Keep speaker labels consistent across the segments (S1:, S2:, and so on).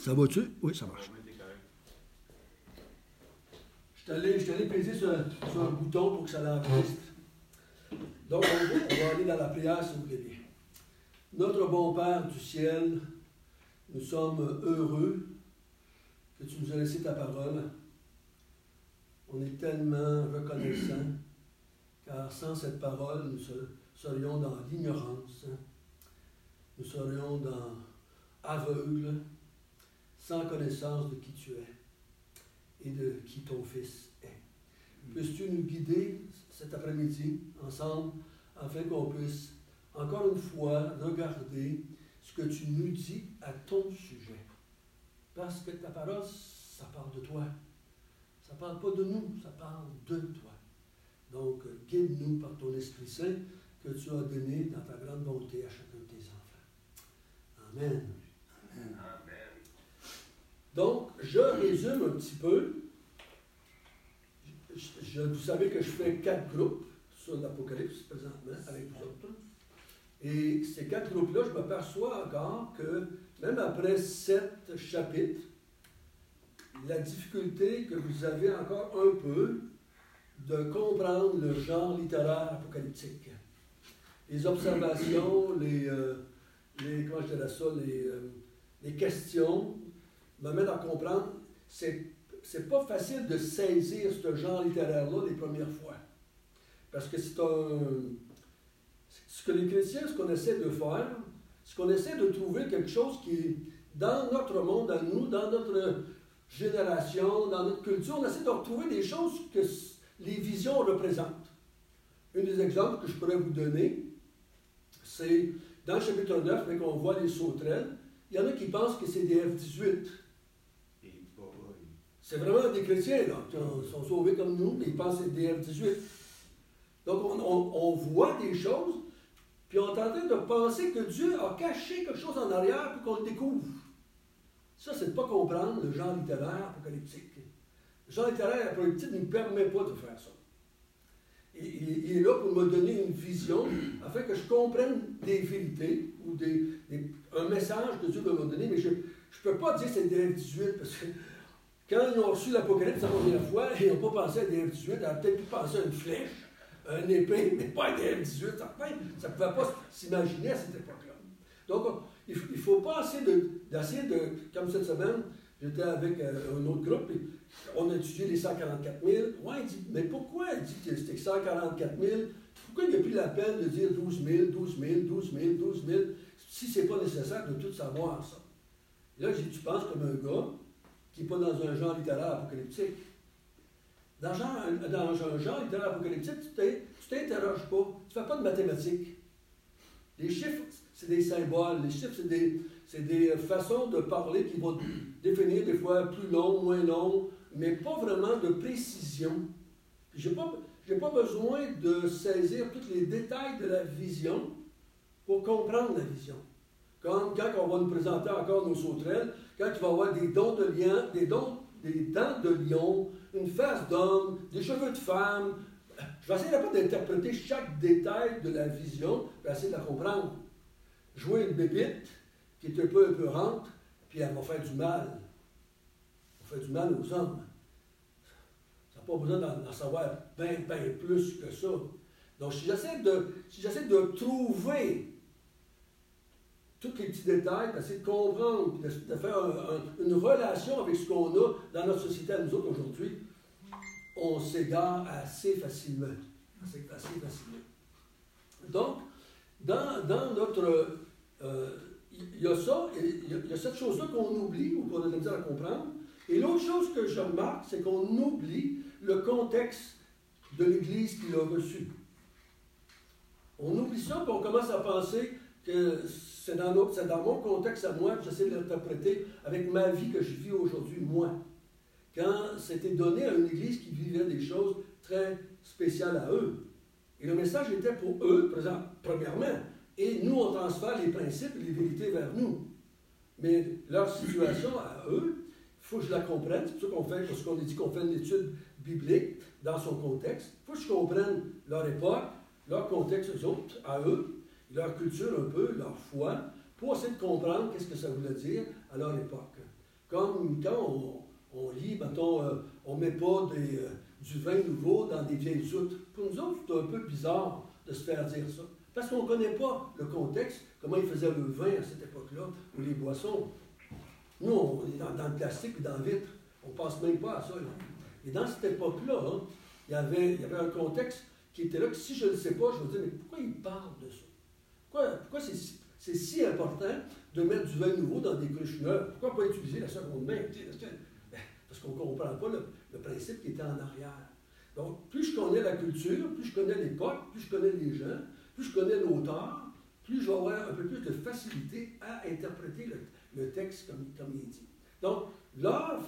S1: Ça va-tu? Oui, ça marche. Je suis allé peser sur un bouton pour que ça l'enregistre. Donc, on va aller dans la prière, si vous voulez bien. Notre bon Père du ciel, nous sommes heureux que tu nous as laissé ta parole. On est tellement reconnaissants, car sans cette parole, nous serions dans l'ignorance, nous serions dans aveugles, sans connaissance de qui tu es et de qui ton Fils est. Puisses-tu nous guider cet après-midi ensemble, afin qu'on puisse encore une fois regarder ce que tu nous dis à ton sujet. Parce que ta parole, ça parle de toi. Ça ne parle pas de nous, ça parle de toi. Donc, guide-nous par ton Esprit Saint que tu as donné dans ta grande bonté à chacun de tes enfants. Amen. Amen. Donc, je résume un petit peu. Vous savez que je fais 4 groupes sur l'Apocalypse présentement avec vous autres. Et ces 4 groupes-là, je m'aperçois encore que même après 7 chapitres, la difficulté que vous avez encore un peu de comprendre le genre littéraire apocalyptique. Les observations, comment je dirais ça, les questions m'amènent à comprendre, c'est pas facile de saisir ce genre littéraire-là les premières fois. Parce que c'est ce que les chrétiens, ce qu'on essaie de faire, c'est qu'on essaie de trouver quelque chose qui est dans notre monde, à nous, dans notre génération, dans notre culture, on essaie de retrouver des choses que les visions représentent. Un des exemples que je pourrais vous donner, c'est dans le chapitre 9, quand on voit les sauterelles, il y en a qui pensent que c'est des F-18. C'est vraiment des chrétiens, là, qui sont sauvés comme nous, mais ils pensent que c'est des F-18. Donc, on voit des choses, puis on est en train de penser que Dieu a caché quelque chose en arrière pour qu'on le découvre. Ça, c'est de ne pas comprendre le genre littéraire apocalyptique. Le genre littéraire apocalyptique ne nous permet pas de faire ça. Il est là pour me donner une vision, afin que je comprenne des vérités ou un message que Dieu veut me donner, mais je ne peux pas dire que c'est des F-18, parce que quand ils ont reçu l'Apocalypse la première fois, ils n'ont pas pensé à des F-18, ils avaient peut-être pu penser à une flèche, à une épée, mais pas à des F-18. Ça ne pouvait pas s'imaginer à cette époque-là. Donc, il faut pas d'essayer de, comme cette semaine, j'étais avec un autre groupe, et on a étudié les 144 000. Ouais, il dit, mais pourquoi il dit que c'était 144 000? Pourquoi il n'a plus la peine de dire 12 000, 12 000, 12 000, 12 000, si ce n'est pas nécessaire de tout savoir ça? Et là, j'ai dit, tu penses comme un gars qui n'est pas dans un genre littéraire apocalyptique. Dans un genre littéraire apocalyptique, tu ne t'interroges pas, tu ne fais pas de mathématiques. Les chiffres, c'est des symboles. Les chiffres, c'est des façons de parler qui vont définir des fois plus long, moins long, mais pas vraiment de précision. Je n'ai pas besoin de saisir tous les détails de la vision pour comprendre la vision. Comme quand on va nous présenter encore nos sauterelles, quand il va y avoir des dents de lion, des dents de lion, une face d'homme, des cheveux de femme. Je vais essayer pas d'interpréter chaque détail de la vision, je vais essayer de la comprendre. Jouer une bébite qui est un peu épeurante, puis elle va faire du mal. Elle va faire du mal aux hommes. Ça n'a pas besoin d'en savoir bien plus que ça. Donc, si j'essaie de trouver tous les petits détails, d'essayer de comprendre, de faire une relation avec ce qu'on a dans notre société à nous autres aujourd'hui, on s'égare assez facilement. Donc, dans notre... il y a ça, il y a cette chose-là qu'on oublie ou qu'on a de la misère à comprendre. Et l'autre chose que je remarque, c'est qu'on oublie le contexte de l'Église qu'il a reçu. On oublie ça, puis on commence à penser que c'est dans mon contexte à moi que j'essaie de l'interpréter avec ma vie que je vis aujourd'hui, moi. Quand c'était donné à une Église qui vivait des choses très spéciales à eux. Et le message était pour eux, premièrement. Et nous, on transfère les principes et les vérités vers nous. Mais leur situation à eux, il faut que je la comprenne. C'est pour ça qu'on fait, parce qu'on a dit qu'on fait une étude biblique dans son contexte. Il faut que je comprenne leur époque, leur contexte, eux autres, à eux, leur culture un peu, leur foi, pour essayer de comprendre qu'est-ce que ça voulait dire à leur époque. Comme quand on lit, mettons, on ne met pas du vin nouveau dans des vieilles soutes. Pour nous autres, c'est un peu bizarre de se faire dire ça. Parce qu'on ne connaît pas le contexte, comment ils faisaient le vin à cette époque-là, ou les boissons. Nous, on est dans le plastique et dans le vitre. On ne pense même pas à ça. Là. Et dans cette époque-là, hein, il y avait un contexte qui était là, que si je ne le sais pas, je vais dire, mais pourquoi ils parlent de ça? Pourquoi c'est si important de mettre du vin nouveau dans des cruches neuves? Pourquoi pas utiliser la seconde main? Parce qu'on ne comprend pas le principe qui était en arrière. Donc, plus je connais la culture, plus je connais l'époque, plus je connais les gens, plus je connais l'auteur, plus je vais avoir un peu plus de facilité à interpréter le texte comme il est dit. Donc, leur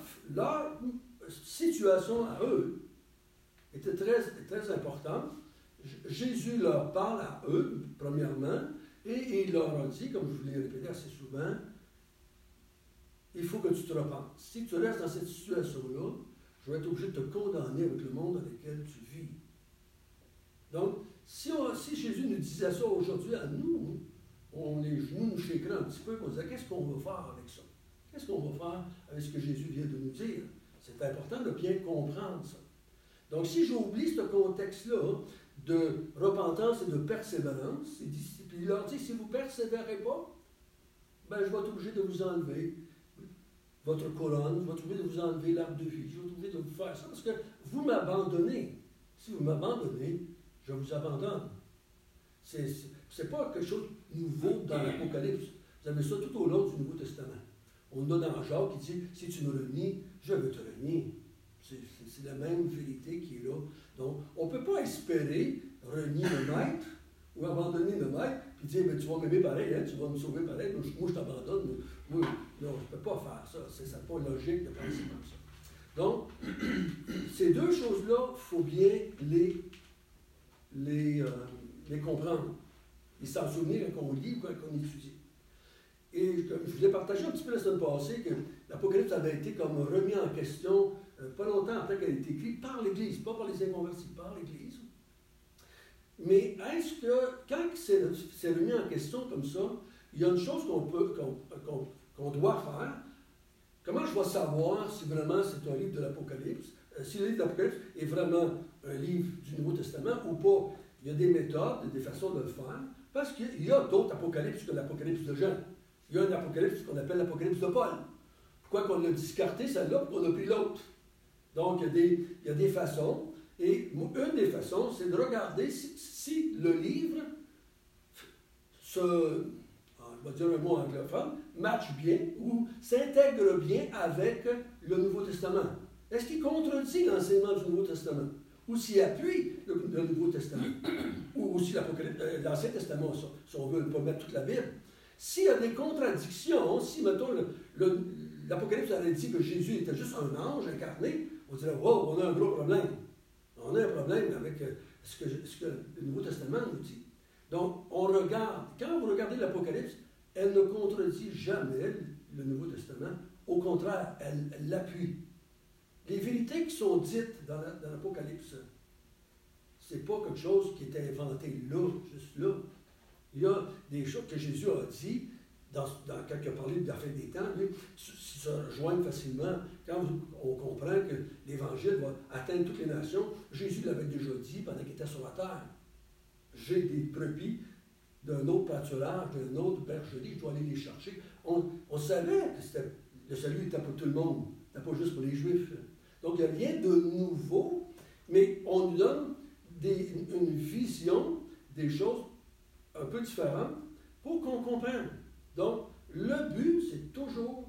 S1: situation à eux était très, très importante. Jésus leur parle à eux, premièrement, et il leur a dit, comme je vous l'ai répété assez souvent, il faut que tu te repentes. Si tu restes dans cette situation-là, je vais être obligé de te condamner avec le monde dans lequel tu vis. Donc, si Jésus nous disait ça aujourd'hui à nous, les genoux nous shakeraient un petit peu, on disait, qu'est-ce qu'on va faire avec ça? Qu'est-ce qu'on va faire avec ce que Jésus vient de nous dire? C'est important de bien comprendre ça. Donc, si j'oublie ce contexte-là de repentance et de persévérance, il leur dit, si vous ne persévérez pas, ben, je vais être obligé de vous enlever votre couronne, je vais être obligé de vous enlever l'arbre de vie, je vais être obligé de vous faire ça, parce que vous m'abandonnez. Si vous m'abandonnez, je vous abandonne. C'est pas quelque chose de nouveau dans l'Apocalypse. Vous avez ça tout au long du Nouveau Testament. On a dans Jacques qui dit, si tu me renies, je vais te renier. C'est la même vérité qui est là. Donc, on ne peut pas espérer renier le maître ou abandonner le maître, puis dire, ben, tu vas m'aimer pareil, hein, tu vas me sauver pareil, moi je t'abandonne. Non, je ne peux pas faire ça. C'est pas logique de penser comme ça. Donc, ces deux choses-là, il faut bien les comprendre. Et s'en souvenir quand on lit ou quand on étudie. Et je vous ai partagé un petit peu la semaine passée que l'Apocalypse avait été comme remis en question pas longtemps après qu'elle ait été écrite par l'Église, pas par les inconvertis, par l'Église. Mais est-ce que, quand c'est remis en question comme ça, il y a une chose qu'on doit faire. Comment je vais savoir si vraiment c'est un livre de l'Apocalypse, si le livre de l'Apocalypse est vraiment un livre du Nouveau Testament ou pas? Il y a des méthodes, des façons de le faire, parce qu'il y a d'autres apocalypses que l'Apocalypse de Jean. Il y a un apocalypse qu'on appelle l'Apocalypse de Paul. Pourquoi qu'on l'a discarté, celle-là, pour qu'on a pris l'autre? Donc, il y a des façons. Et une des façons, c'est de regarder si le livre je vais dire un mot anglophone, match bien ou s'intègre bien avec le Nouveau Testament. Est-ce qu'il contredit l'enseignement du Nouveau Testament? Ou s'il appuie le Nouveau Testament? Ou aussi l'Ancien Testament, si on veut pas mettre toute la Bible? S'il y a des contradictions, si, mettons, l'Apocalypse avait dit que Jésus était juste un ange incarné, on dirait, wow, on a un gros problème. On a un problème avec ce que le Nouveau Testament nous dit. Donc, on regarde. Quand vous regardez l'Apocalypse, elle ne contredit jamais le Nouveau Testament. Au contraire, elle l'appuie. Les vérités qui sont dites dans l'Apocalypse, ce n'est pas quelque chose qui est inventé là, juste là. Il y a des choses que Jésus a dit, quand il a parlé de la fin des temps, lui, se rejoignent facilement. Quand on comprend que l'Évangile va atteindre toutes les nations, Jésus l'avait déjà dit pendant qu'il était sur la terre. J'ai des brebis d'un autre pâturage, d'un autre bergerie, je dois aller les chercher. On savait que le salut était pour tout le monde, c'était pas juste pour les Juifs. Donc, il n'y a rien de nouveau, mais on nous donne une vision des choses un peu différentes pour qu'on comprenne. Donc, le but, c'est toujours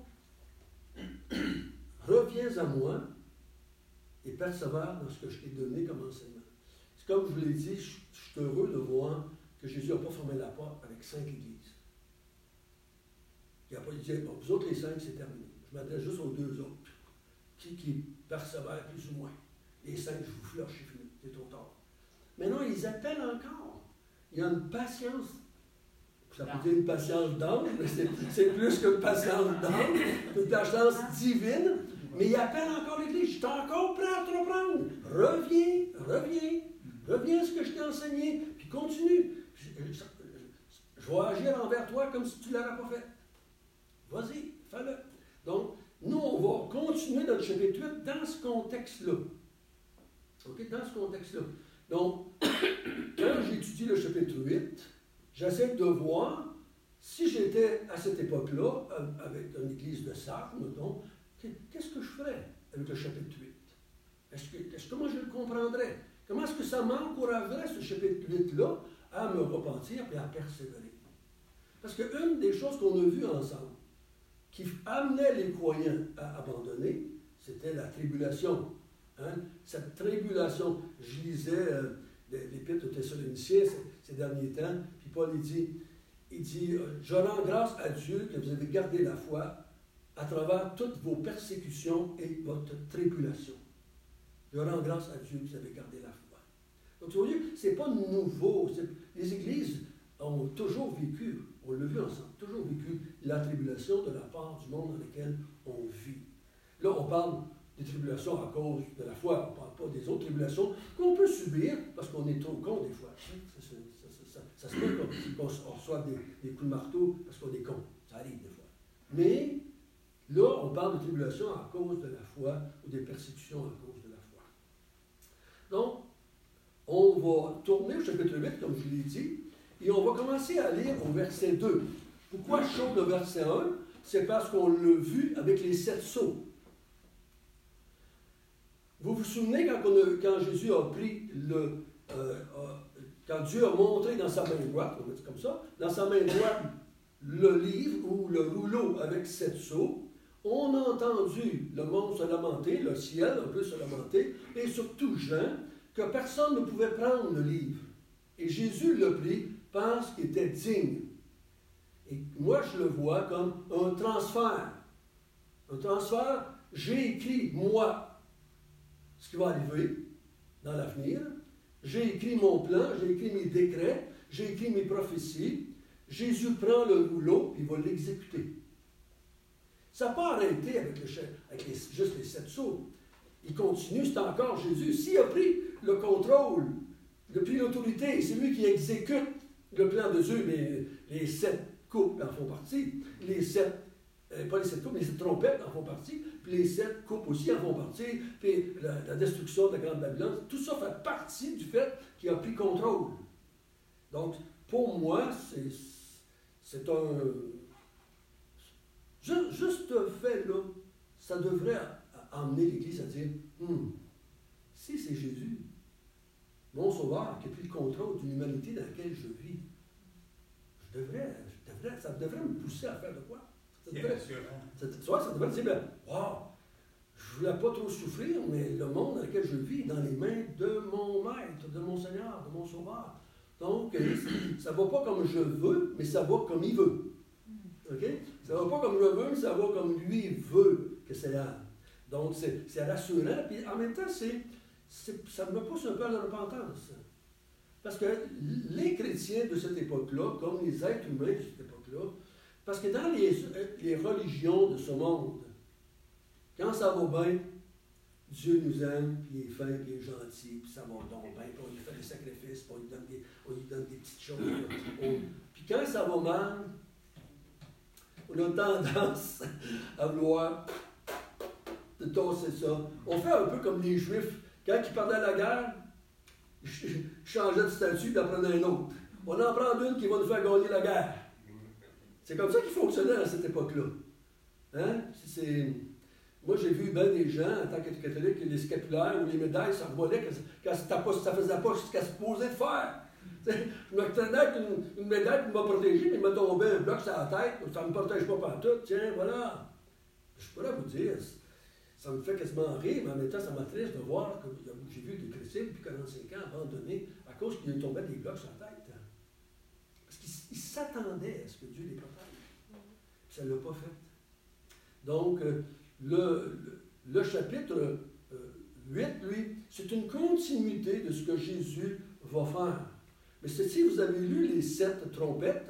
S1: reviens à moi et persévère dans ce que je t'ai donné comme enseignement. C'est comme je vous l'ai dit, je suis heureux de voir que Jésus n'a pas fermé la porte avec 5 églises. Il n'a pas dit, bon, vous autres les 5, c'est terminé. Je m'adresse juste aux 2 autres. Qui persévèrent plus ou moins. Les 5, je vous flush, c'est fini, c'est trop tard. Mais non, ils appellent encore. Il y a une patience. Ça peut dire une patience d'ange, mais c'est plus qu'une patience d'ange, une patience divine. Mais il appelle encore l'Église. Je suis encore prêt à te reprendre. Reviens à ce que je t'ai enseigné, puis continue. Je vais agir envers toi comme si tu ne l'avais pas fait. Vas-y, fais-le. Donc, nous, continuer dans le chapitre 8 dans ce contexte-là. OK? Dans ce contexte-là. Donc, quand j'étudie le chapitre 8, j'essaie de voir si j'étais à cette époque-là, avec une église de Sardes, mettons, qu'est-ce que je ferais avec le chapitre 8? Comment je le comprendrais? Comment est-ce que ça m'encouragerait, ce chapitre 8-là, à me repentir et à persévérer? Parce qu'une des choses qu'on a vues ensemble, qui amenait les croyants à abandonner, c'était la tribulation. Hein? Cette tribulation, je lisais l'Épître aux Thessaloniciens ces derniers temps, puis Paul il dit, je rends grâce à Dieu que vous avez gardé la foi à travers toutes vos persécutions et votre tribulation. Je rends grâce à Dieu que vous avez gardé la foi. Donc, vous voyez, ce n'est pas nouveau. Les églises ont toujours vécu, on l'a vu ensemble, toujours vécu la tribulation de la part du monde dans lequel on vit. Là, on parle des tribulations à cause de la foi. On ne parle pas des autres tribulations qu'on peut subir parce qu'on est trop con des fois. Ça se peut qu'on reçoive des coups de marteau parce qu'on est con. Ça arrive des fois. Mais là, on parle de tribulations à cause de la foi ou des persécutions à cause de la foi. Donc, on va tourner au chapitre 8, comme je l'ai dit, et on va commencer à lire au verset 2. Pourquoi je saute le verset 1? C'est parce qu'on l'a vu avec les 7 sceaux. Vous vous souvenez quand Jésus a pris quand Dieu a montré dans sa main droite, on va dire comme ça, dans sa main droite, le livre ou le rouleau avec 7 sceaux, on a entendu le monde se lamenter, le ciel un peu se lamenter, et surtout Jean, que personne ne pouvait prendre le livre. Et Jésus l'a pris parce qu'il était digne. Et moi, je le vois comme un transfert. Un transfert, j'ai écrit, moi, ce qui va arriver dans l'avenir. J'ai écrit mon plan, j'ai écrit mes décrets, j'ai écrit mes prophéties. Jésus prend le rouleau et il va l'exécuter. Ça n'a pas arrêté avec juste les 7 sceaux. Il continue, c'est encore Jésus. S'il a pris le contrôle, il a pris l'autorité, c'est lui qui exécute le plan de Dieu, mais les 7 coupes en font partie. Pas les 7 coupes, mais les 7 trompettes en font partie. Puis les 7 coupes aussi en font partie. Puis la destruction de la Grande Babylone. Tout ça fait partie du fait qu'il a pris contrôle. Donc, pour moi, c'est un... Juste ce fait-là, ça devrait emmener l'Église à dire, si c'est Jésus, mon Sauveur, qui a pris le contrôle d'une humanité dans laquelle je vis, ça devrait me pousser à faire de quoi? Ça devrait dire, wow, je ne voulais pas trop souffrir, mais le monde dans lequel je vis est dans les mains de mon Maître, de mon Seigneur, de mon Sauveur. Donc, ça ne va pas comme je veux, mais ça va comme il veut. OK? Ça ne va pas comme je veux, mais ça va comme lui veut que ça aille. Donc, c'est rassurant. Puis en même temps, ça me pousse un peu à la repentance. Parce que les chrétiens de cette époque-là, comme les êtres humains de cette époque-là, parce que dans les religions de ce monde, quand ça va bien, Dieu nous aime, puis il est fin, puis il est gentil, puis ça va donc bien, puis on lui fait des sacrifices, puis on lui donne des petites choses. Puis quand ça va mal, on a tendance à vouloir tasser ça. On fait un peu comme les Juifs. Quand ils partaient à la guerre, ils changeaient de statut et en prenaient un autre. On en prend une qui va nous faire gagner la guerre. C'est comme ça qu'il fonctionnait à cette époque-là. Hein? Moi, j'ai vu bien des gens, en tant que catholique, les scapulaires ou les médailles s'envolaient quand ça ne faisait pas ce qu'elle se posait de faire. Je me tenais avec une médaille pour me protéger, mais il m'a tombé un bloc sur la tête, ça ne me protège pas partout. Tiens, voilà. Je pourrais vous dire, ça me fait quasiment rire, mais en même temps, ça m'attriste de voir que j'ai vu des chrétiens depuis 45 ans abandonnés à cause qu'il lui tombait des blocs sur la tête. Parce qu'ils s'attendaient à ce que Dieu les protège. Puis ça ne l'a pas fait. Donc, le chapitre 8, lui, c'est une continuité de ce que Jésus va faire. Mais si vous avez lu les 7 trompettes,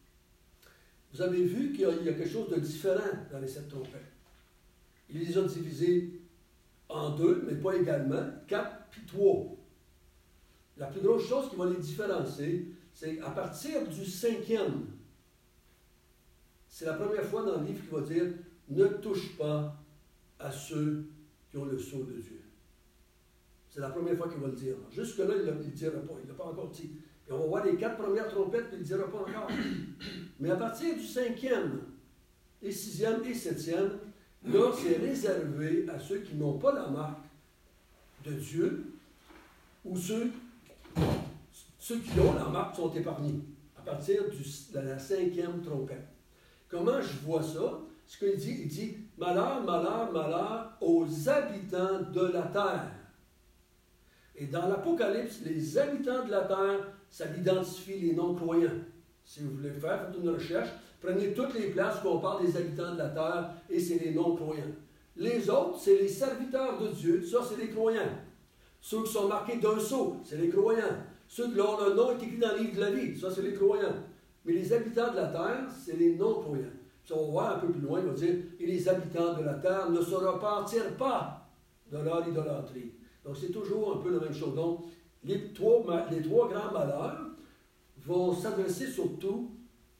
S1: vous avez vu qu'il y a quelque chose de différent dans les 7 trompettes. Il les a divisées en 2, mais pas également, 4 puis 3. La plus grosse chose qui va les différencier, c'est à partir du 5e. C'est la première fois dans le livre qu'il va dire « Ne touche pas à ceux qui ont le sceau de Dieu. C'est la première fois qu'il va le dire. Jusque-là, il ne le dira pas. Il ne l'a pas encore dit. Puis on va voir les 4 premières trompettes, puis il ne le dira pas encore. Mais à partir du 5e, et 6e et 7e, là, c'est réservé à ceux qui n'ont pas la marque de Dieu, ou ceux qui ont la marque sont épargnés, à partir de la 5e trompette. Comment je vois ça? Ce qu'il dit, il dit « Malheur, malheur, malheur aux habitants de la terre ». Et dans l'Apocalypse, les habitants de la terre, ça identifie les non-croyants. Si vous voulez faire, faites une recherche, prenez toutes les places où on parle des habitants de la terre, et c'est les non-croyants. Les autres, c'est les serviteurs de Dieu, ça c'est les croyants. Ceux qui sont marqués d'un sceau, c'est les croyants. Ceux dont le nom est écrit dans le livre de la vie, ça c'est les croyants. Mais les habitants de la terre, c'est les non-croyants. Puis on va voir un peu plus loin, il va dire « Et les habitants de la terre ne se repentirent pas de leur idolâtrie. » Donc c'est toujours un peu la même chose. Donc les trois grands malheurs vont s'adresser surtout,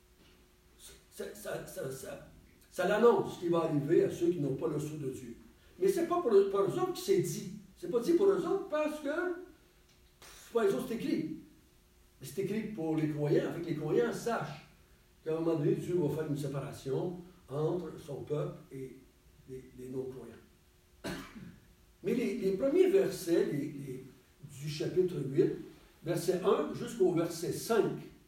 S1: ça l'annonce ce qui va arriver à ceux qui n'ont pas le sceau de Dieu. Mais ce n'est pas pour eux autres qui c'est dit. Ce n'est pas dit pour eux autres parce que, pas les autres, c'est écrit. Mais c'est écrit pour les croyants, afin que les croyants sachent qu'à un moment donné, Dieu va faire une séparation entre son peuple et les non-croyants. Mais les premiers versets du chapitre 8, verset 1 jusqu'au verset 5,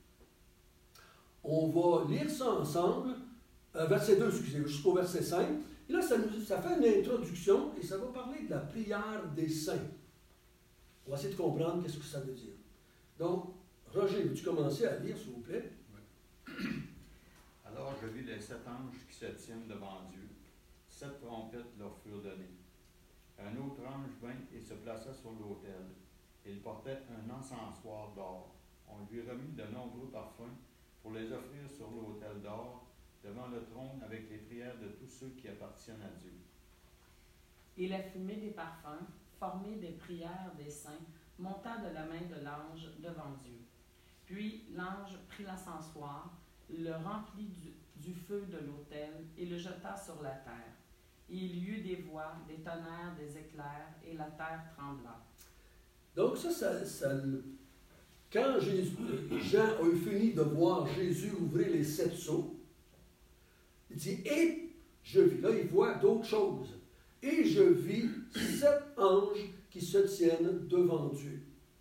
S1: on va lire ça ensemble, verset 2, excusez, jusqu'au verset 5. Et là, ça fait une introduction et ça va parler de la prière des saints. On va essayer de comprendre qu'est-ce que ça veut dire. Donc, Roger, veux-tu commencer à lire, s'il vous plaît?
S2: Oui. Alors je vis les 7 anges qui se tiennent devant Dieu. 7 trompettes leur furent données. Un autre ange vint et se plaça sur l'autel. Il portait un encensoir d'or. On lui remit de nombreux parfums pour les offrir sur l'autel d'or, devant le trône avec les prières de tous ceux qui appartiennent à Dieu.
S3: Et la fumée des parfums, formée des prières des saints, monta de la main de l'ange devant Dieu. Puis l'ange prit l'encensoir, le remplit du feu de l'autel et le jeta sur la terre. Et il y eut des voix, des tonnerres, des éclairs, et la terre trembla.
S1: Donc quand Jean a eu fini de voir Jésus ouvrir les 7 sceaux, il dit « Et je vis », là il voit d'autres choses, « Et je vis 7 anges qui se tiennent devant Dieu. »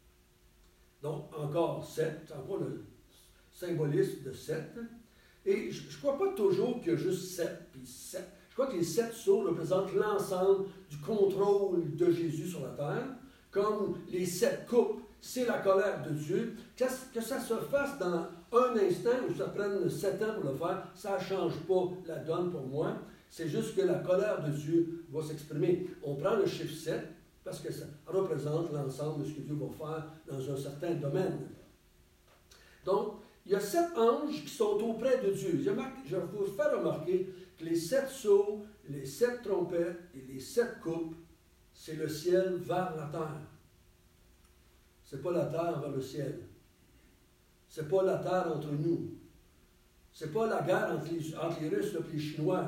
S1: Donc encore 7, encore le symbolisme de 7. Et je ne crois pas toujours qu'il y a juste 7 puis 7. Je crois que les 7 sceaux représentent l'ensemble du contrôle de Jésus sur la terre, comme les 7 coupes, c'est la colère de Dieu. Que ça se fasse dans un instant ou ça prenne 7 ans pour le faire, ça ne change pas la donne pour moi. C'est juste que la colère de Dieu va s'exprimer. On prend le chiffre 7 parce que ça représente l'ensemble de ce que Dieu va faire dans un certain domaine. Donc, il y a 7 anges qui sont auprès de Dieu. Je vais vous faire remarquer que les 7 sceaux, les 7 trompettes et les 7 coupes, c'est le ciel vers la terre. Ce n'est pas la terre vers le ciel. Ce n'est pas la terre entre nous. Ce n'est pas la guerre entre les Russes et les Chinois.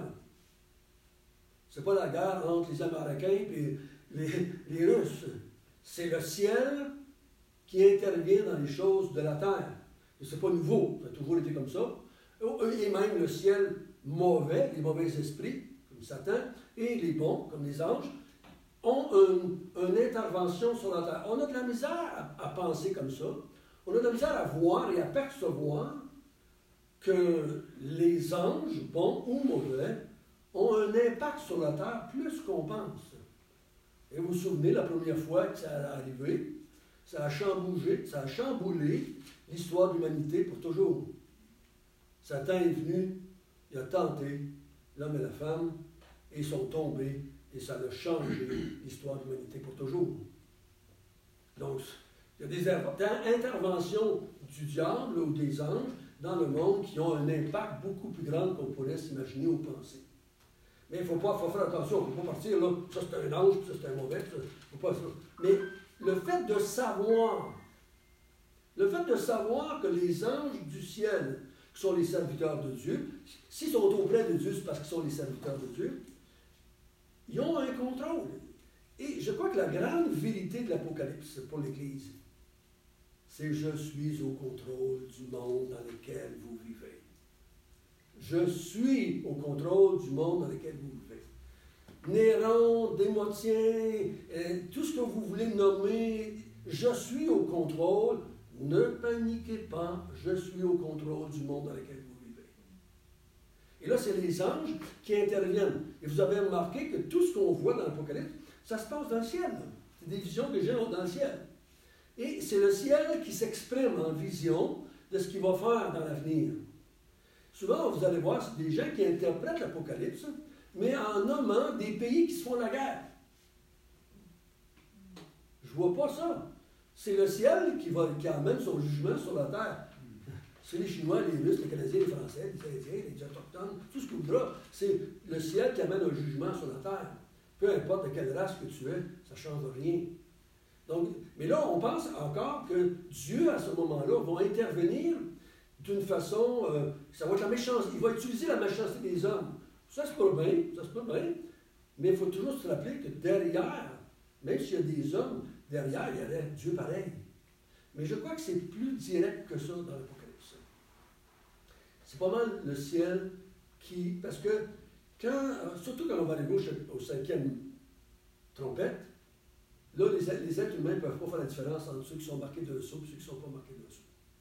S1: Ce n'est pas la guerre entre les Américains et les Russes. C'est le ciel qui intervient dans les choses de la terre. Et ce n'est pas nouveau, ça a toujours été comme ça. Et même le ciel mauvais, les mauvais esprits, comme Satan, et les bons, comme les anges, ont une intervention sur la terre. On a de la misère à penser comme ça. On a de la misère à voir et à percevoir que les anges, bons ou mauvais, ont un impact sur la terre plus qu'on pense. Et vous vous souvenez, la première fois que ça est arrivé, ça a chamboulé l'histoire de l'humanité pour toujours. Satan est venu, il a tenté l'homme et la femme, et ils sont tombés, et ça a changé l'histoire de l'humanité pour toujours. Donc, il y a des interventions du diable ou des anges dans le monde qui ont un impact beaucoup plus grand qu'on pourrait s'imaginer ou penser. Mais il faut faire attention, il ne faut pas partir là, ça c'est un ange, ça c'est un mauvais, ça, faut pas ça. Mais le fait de savoir que les anges du ciel, qui sont les serviteurs de Dieu, s'ils sont auprès de Dieu, c'est parce qu'ils sont les serviteurs de Dieu, Ils ont un contrôle. Et je crois que la grande vérité de l'Apocalypse pour l'Église, c'est « Je suis au contrôle du monde dans lequel vous vivez. » Je suis au contrôle du monde dans lequel vous vivez. Néron, Démotien, tout ce que vous voulez nommer, je suis au contrôle. Ne paniquez pas, je suis au contrôle du monde dans lequel vous vivez. Et là, c'est les anges qui interviennent. Et vous avez remarqué que tout ce qu'on voit dans l'Apocalypse, ça se passe dans le ciel. C'est des visions que j'ai dans le ciel. Et c'est le ciel qui s'exprime en vision de ce qu'il va faire dans l'avenir. Souvent, vous allez voir, c'est des gens qui interprètent l'Apocalypse, mais en nommant des pays qui se font la guerre. Je ne vois pas ça. C'est le ciel qui amène son jugement sur la terre. C'est les Chinois, les Russes, les Canadiens, les Français, les Indiens, les Autochtones, tout ce qu'on voudra. C'est le ciel qui amène un jugement sur la terre. Peu importe de quelle race que tu es, ça ne change rien. Donc, mais là, on pense encore que Dieu, à ce moment-là, va intervenir d'une façon, ça va être la méchanceté. Il va utiliser la méchanceté des hommes. Ça se peut bien, mais il faut toujours se rappeler que derrière, même s'il y a des hommes, derrière, il y aurait Dieu pareil. Mais je crois que c'est plus direct que ça dans l'Apocalypse. C'est pas mal le ciel qui... Parce que, surtout quand on va arriver au 5e trompette, là, les êtres humains ne peuvent pas faire la différence entre ceux qui sont marqués dessous et ceux qui ne sont pas marqués dessous.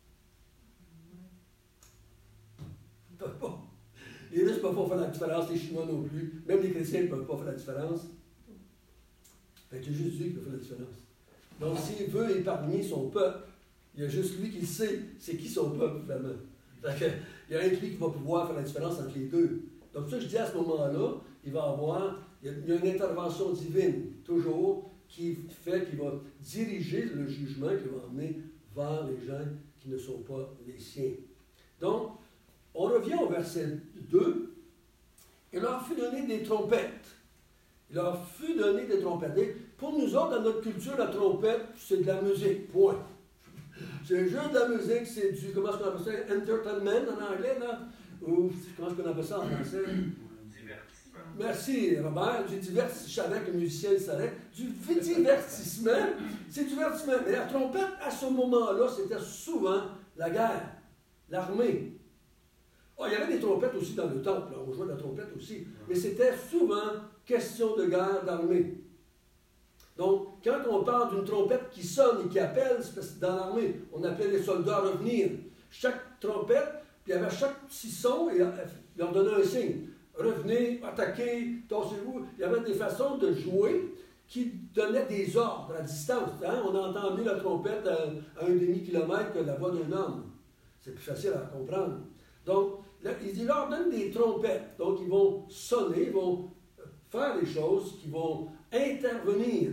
S1: Ils ne peuvent pas. Les Russes ne peuvent pas faire la différence, les Chinois non plus. Même les chrétiens ne peuvent pas faire la différence. Fait que c'est juste Dieu qui peut faire la différence. Donc, s'il veut épargner son peuple, il y a juste lui qui sait c'est qui son peuple, vraiment. Fait que, il y a rien que lui qui va pouvoir faire la différence entre les deux. Donc, ça, je dis à ce moment-là, il va avoir, il y a une intervention divine, toujours, qui fait qu'il va diriger le jugement qui va emmener vers les gens qui ne sont pas les siens. Donc, on revient au verset 2. Il leur fut donné des trompettes. Il leur fut donné des trompettes. Et pour nous autres, dans notre culture, la trompette, c'est de la musique, point. C'est juste de la musique, c'est du, comment est-ce qu'on appelle ça, entertainment en anglais, là? Ou comment est-ce qu'on appelle ça en français?
S4: Divertissement.
S1: Merci, Robert. Du divertissement, je savais que le musicien le savait. Du divertissement, c'est du divertissement. Mais la trompette, à ce moment-là, c'était souvent la guerre, l'armée. Oh, il y avait des trompettes aussi dans le temple, là. On jouait de la trompette aussi. Mais c'était souvent question de guerre, d'armée. Donc, quand on parle d'une trompette qui sonne et qui appelle, c'est parce que dans l'armée, on appelait les soldats à revenir. Chaque trompette, puis il y avait chaque petit son, et il leur donnait un signe. Revenez, attaquez, tassez-vous. Il y avait des façons de jouer qui donnaient des ordres à distance. Hein? On entend mieux la trompette à un demi-kilomètre que la voix d'un homme. C'est plus facile à comprendre. Donc, là, il leur donne des trompettes. Donc, ils vont sonner, ils vont faire des choses qui vont intervenir.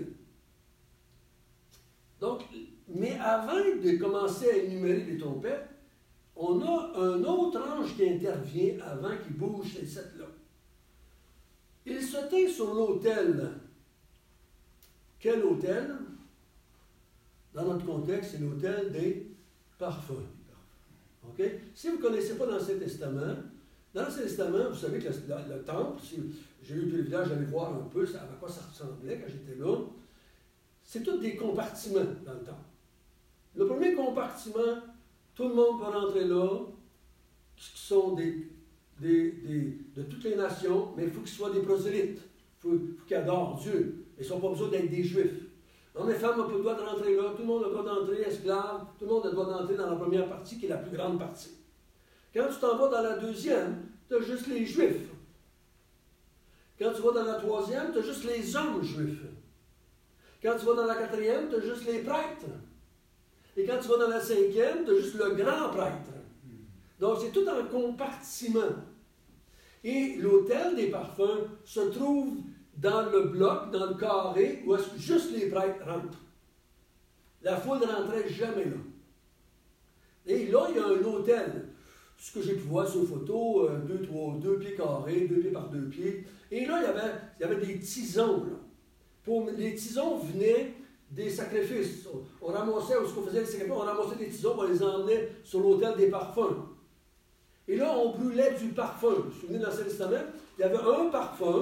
S1: Donc, mais avant de commencer à énumérer les trompettes, on a un autre ange qui intervient avant qu'il bouge ces sept-là. Il se tint sur l'autel. Quel autel? Dans notre contexte, c'est l'autel des parfums. Okay? Si vous ne connaissez pas l'Ancien Testament, dans l'Ancien Testament, vous savez que le temple, j'ai eu le privilège d'aller voir un peu à quoi ça ressemblait quand j'étais là, c'est tous des compartiments dans le temple. Le premier compartiment, tout le monde peut rentrer là, qui sont de toutes les nations, mais il faut qu'ils soient des prosélytes. Il faut qu'ils adorent Dieu. Ils n'ont pas besoin d'être des Juifs. Hommes et femmes n'ont pas le droit de rentrer là. Tout le monde a le droit d'entrer, esclaves. Tout le monde a le droit d'entrer dans la première partie, qui est la plus grande partie. Quand tu t'en vas dans la deuxième, tu as juste les Juifs. Quand tu vas dans la troisième, tu as juste les hommes juifs. Quand tu vas dans la quatrième, tu as juste les prêtres. Et quand tu vas dans la cinquième, tu as juste le grand prêtre. Donc, c'est tout un compartiment. Et l'autel des parfums se trouve dans le bloc, dans le carré, où est-ce que juste les prêtres rentrent. La foule ne rentrait jamais là. Et là, il y a un autel. Ce que j'ai pu voir sur photo, 2 pieds carrés, 2 pieds par 2 pieds. Et là, il y avait des tisons. Là. Les tisons venaient des sacrifices. On ramassait, où ce qu'on faisait les sacrifices, on ramassait des tisons, on les emmenait sur l'autel des parfums. Et là, on brûlait du parfum. Vous vous souvenez, dans l'Ancien Testament, il y avait un parfum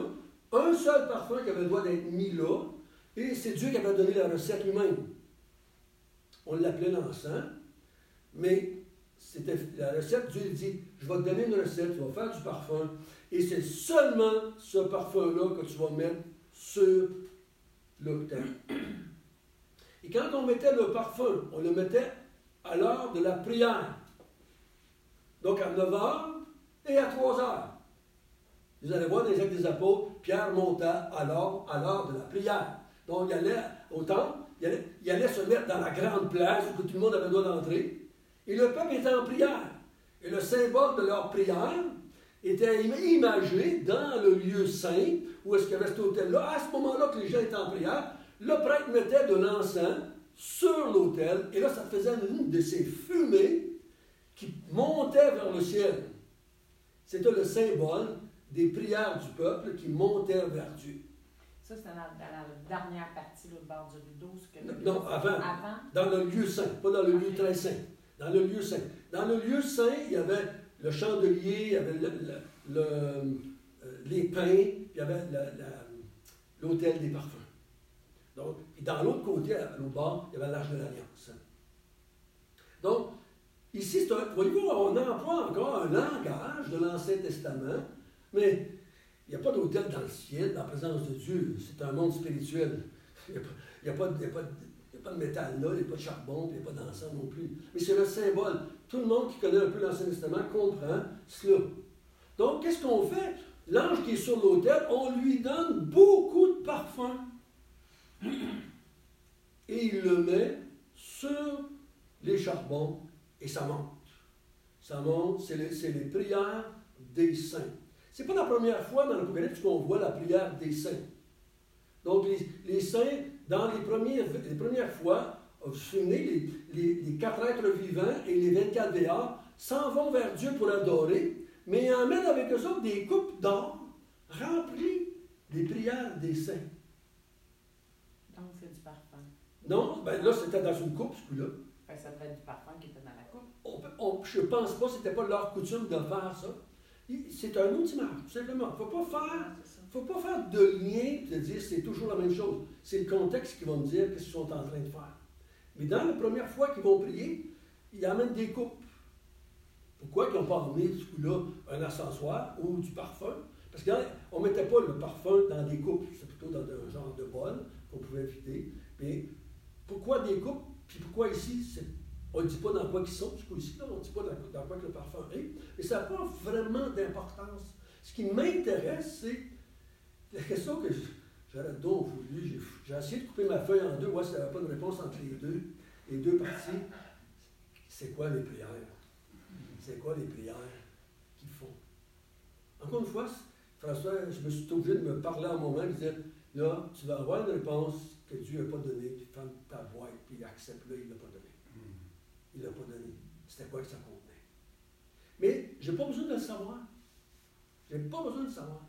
S1: un seul parfum qui avait le droit d'être mis là, et c'est Dieu qui avait donné la recette lui-même. On l'appelait l'encens, mais c'était la recette, Dieu dit, je vais te donner une recette, tu vas faire du parfum, et c'est seulement ce parfum-là que tu vas mettre sur l'autel. Et quand on mettait le parfum, on le mettait à l'heure de la prière. Donc à 9h et à 3h. Vous allez voir dans les Actes des Apôtres, Pierre monta à l'heure de la prière. Donc il allait au temple, il allait se mettre dans la grande place où tout le monde avait le droit d'entrer. Et le peuple était en prière. Et le symbole de leur prière était imagé dans le lieu saint, où est-ce qu'il y avait cet autel-là. À ce moment-là que les gens étaient en prière, le prêtre mettait de l'encens sur l'autel, et là, ça faisait une de ces fumées qui montaient vers le ciel. C'était le symbole des prières du peuple qui montaient vers Dieu.
S3: Ça, c'était dans la dernière partie, au bord du rideau.
S1: Non, avant. Dans le lieu saint, pas dans le lieu très saint. Dans le lieu saint. Dans le lieu saint, il y avait le chandelier, il y avait les pains, puis il y avait l'autel des parfums. Donc, et dans l'autre côté, à l'autre bord, il y avait l'Arche de l'Alliance. Donc, ici, voyez-vous, on emploie encore un langage de l'Ancien Testament, mais il n'y a pas d'autel dans le ciel, dans la présence de Dieu. C'est un monde spirituel. Il n'y a pas de métal là, il n'y a pas de charbon, il n'y a pas d'encens non plus. Mais c'est le symbole. Tout le monde qui connaît un peu l'Ancien Testament comprend cela. Donc, qu'est-ce qu'on fait? L'ange qui est sur l'autel, on lui donne beaucoup de parfum. Et il le met sur les charbons et ça monte. Ça monte, c'est les prières des saints. Ce n'est pas la première fois dans l'Apocalypse qu'on voit la prière des saints. Donc, les saints, dans les premières fois, vous vous souvenez, les 4 êtres vivants et les 24 vieillards s'en vont vers Dieu pour adorer, mais ils emmènent avec eux autres des coupes d'or remplies des prières des saints.
S3: Donc, c'est du parfum.
S1: Non, ben là, c'était dans une coupe, ce coup-là.
S3: Ça devait être du parfum qui était dans la coupe.
S1: Je ne pense pas que ce n'était pas leur coutume de faire ça. C'est un outil marque, tout simplement. Il ne faut pas faire de lien et de dire c'est toujours la même chose. C'est le contexte qui va me dire ce qu'ils sont en train de faire. Mais dans la première fois qu'ils vont prier, ils amènent des coupes. Pourquoi ils n'ont pas amené, ce coup-là, un accessoire ou du parfum? Parce qu'on ne mettait pas le parfum dans des coupes, c'est plutôt dans un genre de bol qu'on pouvait vider. Mais pourquoi des coupes? Puis pourquoi ici, on ne dit pas dans quoi ils sont, ce coup-ci, on ne dit pas dans quoi que le parfum est. Mais ça n'a pas vraiment d'importance. Ce qui m'intéresse, c'est la question que j'aurais donc voulu. J'ai essayé de couper ma feuille en deux, voir s'il n'y avait pas de réponse entre les deux parties. C'est quoi les prières? C'est quoi les prières qu'ils font? Encore une fois, François, je me suis obligé de me parler à un moment et de dire, là, tu vas avoir une réponse que Dieu n'a pas donnée, puis ferme ta boîte, puis accepte-le, il ne l'a pas donné. Il ne l'a pas donné. C'était quoi que ça contenait? Mais je n'ai pas besoin de le savoir. Je n'ai pas besoin de le savoir.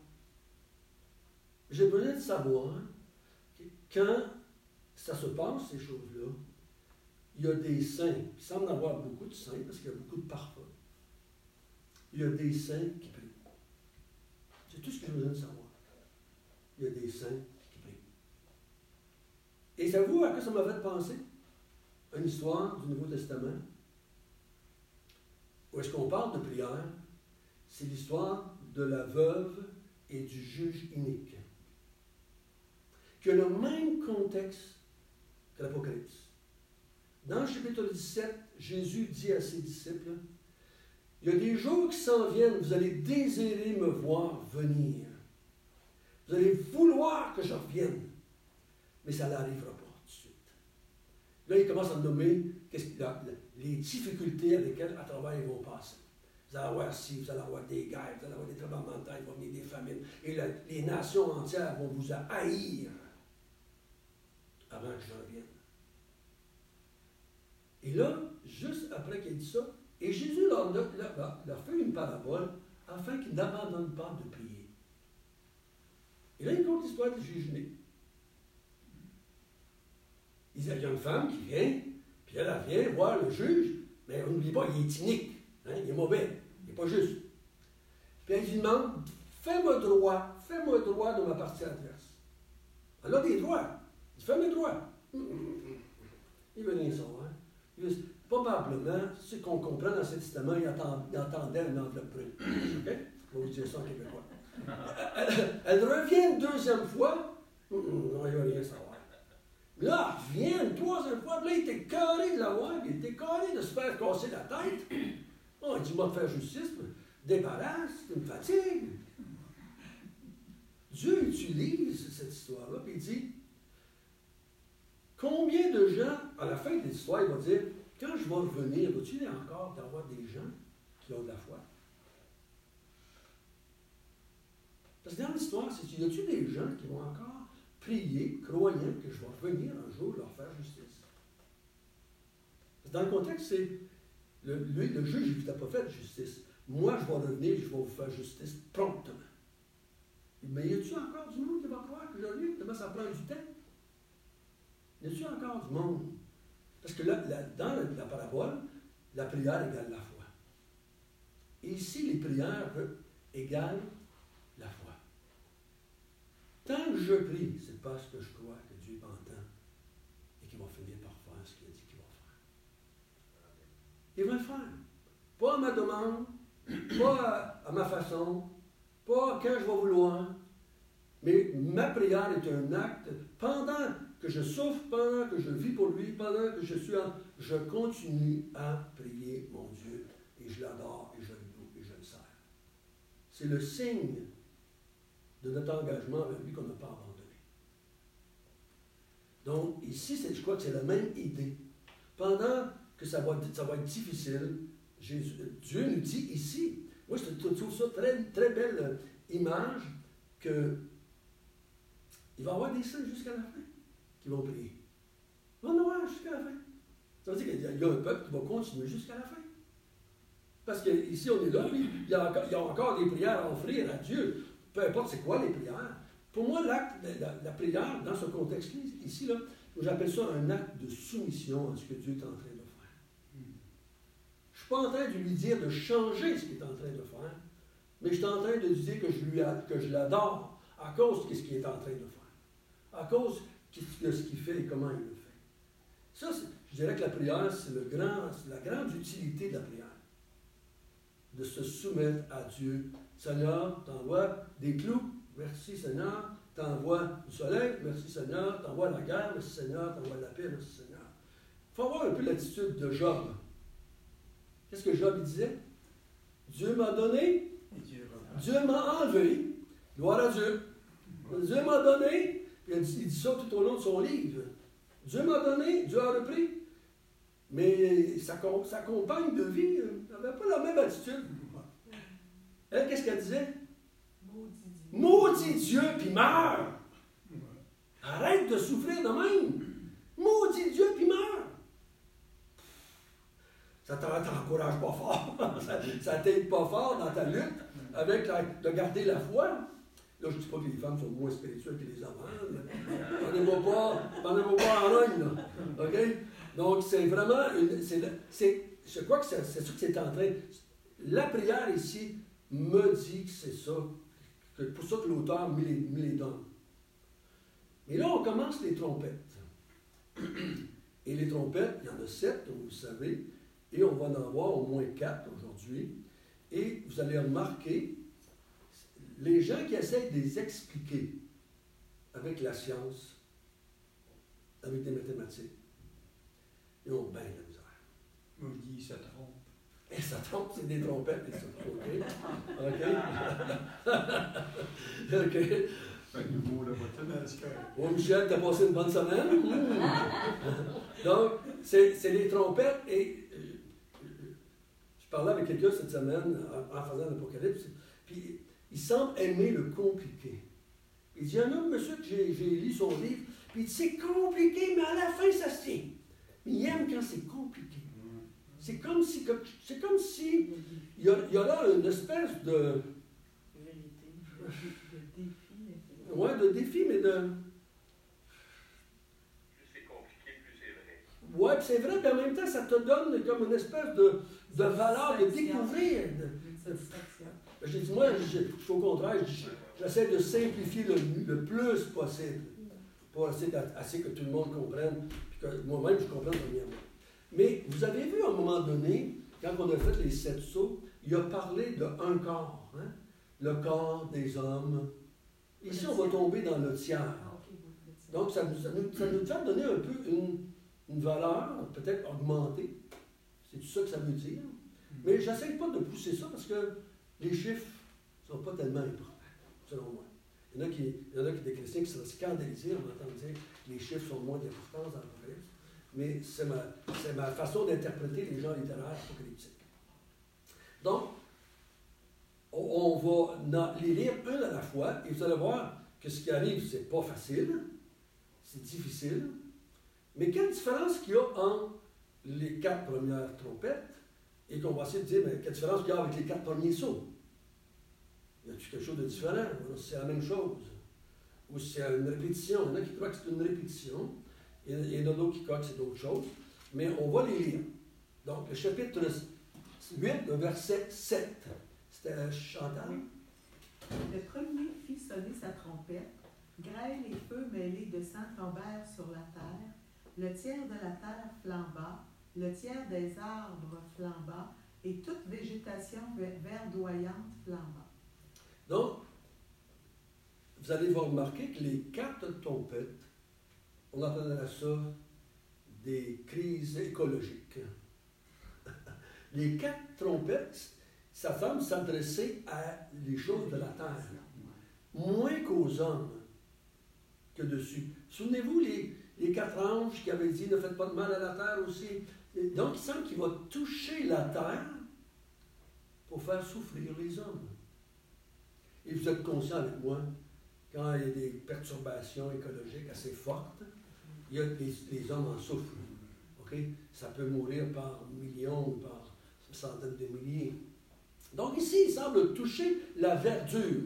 S1: J'ai besoin de savoir que quand ça se passe, ces choses-là, il y a des saints, il semble y avoir beaucoup de saints parce qu'il y a beaucoup de parfums. Il y a des saints qui prient. C'est tout ce que j'ai besoin de savoir. Il y a des saints qui prient. Et savez-vous à quoi ça m'a fait penser? Une histoire du Nouveau Testament, où est-ce qu'on parle de prière? C'est l'histoire de la veuve et du juge inique, qui a le même contexte que l'Apocalypse. Dans le chapitre 17, Jésus dit à ses disciples, « Il y a des jours qui s'en viennent, vous allez désirer me voir venir. Vous allez vouloir que je revienne, mais ça n'arrivera pas tout de suite. » Là, il commence à nommer les difficultés avec lesquelles, à travers, ils vont passer. Vous allez avoir ci, vous allez avoir des guerres, vous allez avoir des tremblements de terre, il va venir des famines. Et les nations entières vont vous haïr avant que je revienne. Et là, juste après qu'il ait dit ça, et Jésus leur fait une parabole afin qu'ils n'abandonnent pas de prier. Et là, il compte l'histoire du juge inique. Il dit, il y a une femme qui vient, puis elle vient voir le juge, mais n'oubliez pas, il est inique, hein, il est mauvais, il n'est pas juste. Puis elle lui demande, fais-moi droit, fais-moi droit de ma partie adverse. Elle a des droits. Il fais mes droits. Il veut rien savoir. Probablement, ce qu'on comprend dans ce testament, il attendait une enveloppe près. OK? Je vais vous dire ça en québécois. Elle revient une deuxième fois. Non, il ne veut rien savoir. Là, elle revient une troisième fois. Là, il était carré de la voir. Il était carré de se faire casser la tête. Oh, il dit, moi, de faire justice, débarrasse, c'est une fatigue. Dieu utilise cette histoire-là, puis il dit, combien de gens, à la fin de l'histoire, il va dire, quand je vais revenir, vas-tu encore d'avoir des gens qui ont de la foi? Parce que dans l'histoire, c'est, y a-t-il des gens qui vont encore prier, croyant que je vais revenir un jour leur faire justice? Parce que dans le contexte, c'est, le juge, il n'a pas fait de justice. Moi, je vais revenir, je vais vous faire justice promptement. Mais y a-t-il encore du monde qui va croire que je reviens? Comment ça prend du temps? Y a-t-il encore du monde? Parce que là, dans la parabole, la prière égale la foi. Et ici, les prières égalent la foi. Tant que je prie, c'est parce que je crois que Dieu m'entend et qu'il va finir par faire ce qu'il a dit qu'il va faire. Il va le faire. Pas à ma demande, pas à ma façon, pas quand je vais vouloir, mais ma prière est un acte pendant que je souffre, pendant que je vis pour lui, pendant que je continue à prier mon Dieu et je l'adore et je le loue et je le sers. C'est le signe de notre engagement avec lui qu'on n'a pas abandonné. Donc ici, je crois que c'est la même idée. Pendant que ça va être difficile, Dieu nous dit ici, moi je trouve ça très, très belle image que il va y avoir des saints jusqu'à la fin qui vont prier. Il va en avoir jusqu'à la fin. Ça veut dire qu'il y a un peuple qui va continuer jusqu'à la fin. Parce qu'ici, on est là, puis il y a encore des prières à offrir à Dieu. Peu importe c'est quoi les prières. Pour moi, l'acte, la prière, dans ce contexte-là, ici, là, j'appelle ça un acte de soumission à ce que Dieu est en train de faire. Je ne suis pas en train de lui dire de changer ce qu'il est en train de faire, mais je suis en train de lui dire que je l'adore à cause de ce qu'il est en train de faire. À cause de ce qu'il fait et comment il le fait. Ça, je dirais que la prière, c'est la grande utilité de la prière. De se soumettre à Dieu. Seigneur, t'envoies des clous. Merci Seigneur. T'envoies du soleil. Merci Seigneur. T'envoies la guerre. Merci Seigneur. T'envoies la paix. Merci Seigneur. Il faut avoir un peu l'attitude de Job. Qu'est-ce que Job disait? Dieu m'a donné. Dieu m'a enlevé. Gloire à Dieu. Dieu m'a donné. Il dit ça tout au long de son livre. Dieu m'a donné, Dieu a repris. Mais sa compagne de vie n'avait pas la même attitude. Elle, qu'est-ce qu'elle disait? Maudit Dieu, puis meurs. Arrête de souffrir de même. Maudit Dieu, puis meurs. Ça ne t'encourage pas fort. Ça ne t'aide pas fort dans ta lutte avec de garder la foi. Là, je ne dis pas que les femmes sont moins spirituelles que les hommes. Pendez-moi pas en rogne, là. OK? Donc, c'est vraiment je crois que c'est ça que c'est en train. La prière ici me dit que c'est ça. C'est pour ça que l'auteur met les dons. Mais là, on commence les trompettes. Et les trompettes, il y en a 7, comme vous le savez, et on va en avoir au moins 4 aujourd'hui. Et vous allez remarquer, les gens qui essayent de les expliquer avec la science, avec des mathématiques, ils ont bien la misère.
S4: Moi, je dis, ça trompe.
S1: Et ça trompe, c'est des trompettes, et ça. OK? OK?
S4: Un nouveau, là, maintenant, c'est correct.
S1: Oh, Michel, t'as passé une bonne semaine? Donc, c'est les trompettes, et je parlais avec quelqu'un cette semaine en faisant l'Apocalypse, puis il semble aimer le compliqué. Il dit, il y en a un monsieur que j'ai lu son livre, puis il dit, c'est compliqué, mais à la fin, ça se tient. Mais il aime quand c'est compliqué. C'est comme si il y a là une espèce de...
S3: Vérité, de défi.
S1: Oui, de défi, mais de...
S5: Plus c'est compliqué, plus c'est vrai.
S1: Oui, c'est vrai, mais en même temps, ça te donne comme une espèce de valeur de découvrir. J'ai dit, moi, je suis au contraire, j'essaie de simplifier le plus possible pour essayer que tout le monde comprenne, puis que moi-même je comprenne premièrement. Mais vous avez vu à un moment donné, quand on a fait les 7 sceaux, il a parlé d'un corps, hein? Le corps des hommes. Ici, on va tomber dans le tiers. Donc, ça nous a donné un peu une valeur, peut-être augmentée. C'est tout ça que ça veut dire. Mais je n'essaie pas de pousser ça parce que les chiffres ne sont pas tellement importants, selon moi. Il y en a des chrétiens qui seraient scandalisés en entendant dire que les chiffres sont moins d'importance dans l'Apocalypse. Mais c'est ma façon d'interpréter les genres littéraires apocalyptiques. Donc, on va les lire un à la fois, et vous allez voir que ce qui arrive, c'est pas facile, c'est difficile. Mais quelle différence qu'il y a entre les 4 premières trompettes et qu'on va essayer de dire, quelle différence qu'il y a avec les 4 premiers sceaux? Y a-t-il quelque chose de différent? C'est la même chose. Ou c'est une répétition. Il y en a qui croient que c'est une répétition. Il y en a d'autres qui croient que c'est d'autres choses. Mais on va les lire. Donc, le chapitre 8, le verset 7. C'était Chantal.
S6: Le premier fit sonner sa trompette. Grêle et feu mêlés de sang tombèrent sur la terre. Le tiers de la terre flamba. Le tiers des arbres flamba. Et toute végétation verdoyante flamba.
S1: Donc, vous allez vous remarquer que les 4 trompettes, on appellerait ça des crises écologiques. Les 4 trompettes, ça semble s'adresser à les choses de la terre, moins qu'aux hommes que dessus. Souvenez-vous, les 4 anges qui avaient dit « Ne faites pas de mal à la terre aussi ». Donc, il semble qu'il va toucher la terre pour faire souffrir les hommes. Et vous êtes conscient avec moi, quand il y a des perturbations écologiques assez fortes, il y a les hommes en souffrent. Okay? Ça peut mourir par millions ou par centaines de milliers. Donc ici, il semble toucher la verdure.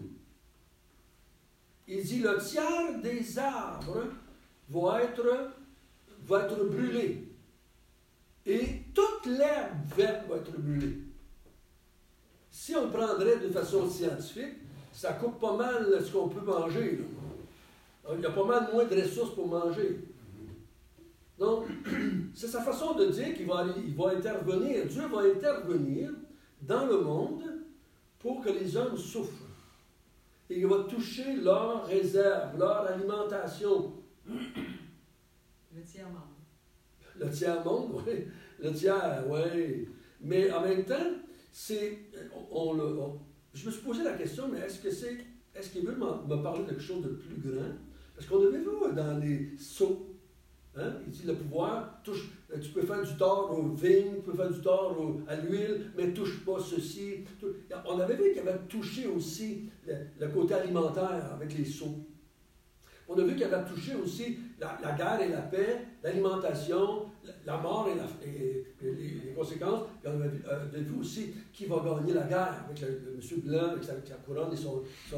S1: Il dit le tiers des arbres va être brûlé. Et toute l'herbe verte va être brûlée. Si on le prendrait de façon scientifique, ça coupe pas mal ce qu'on peut manger. Là. Il y a pas mal moins de ressources pour manger. Donc, c'est sa façon de dire qu'il va intervenir. Dieu va intervenir dans le monde pour que les hommes souffrent. Et il va toucher leur réserve, leur alimentation.
S6: Le tiers-monde.
S1: Le tiers-monde, oui. Le tiers, oui. Mais en même temps, je me suis posé la question, mais est-ce qu'il veut me parler de quelque chose de plus grand? Parce qu'on avait vu dans les sceaux, hein? Il dit le pouvoir touche, tu peux faire du tort aux vignes, tu peux faire du tort à l'huile, mais touche pas ceci. On avait vu qu'il avait touché aussi le côté alimentaire avec les sceaux. On a vu qu'il avait touché aussi la guerre et la paix, l'alimentation, la mort et les conséquences. Puis on avait vu aussi qui va gagner la guerre avec le monsieur blanc, avec sa couronne et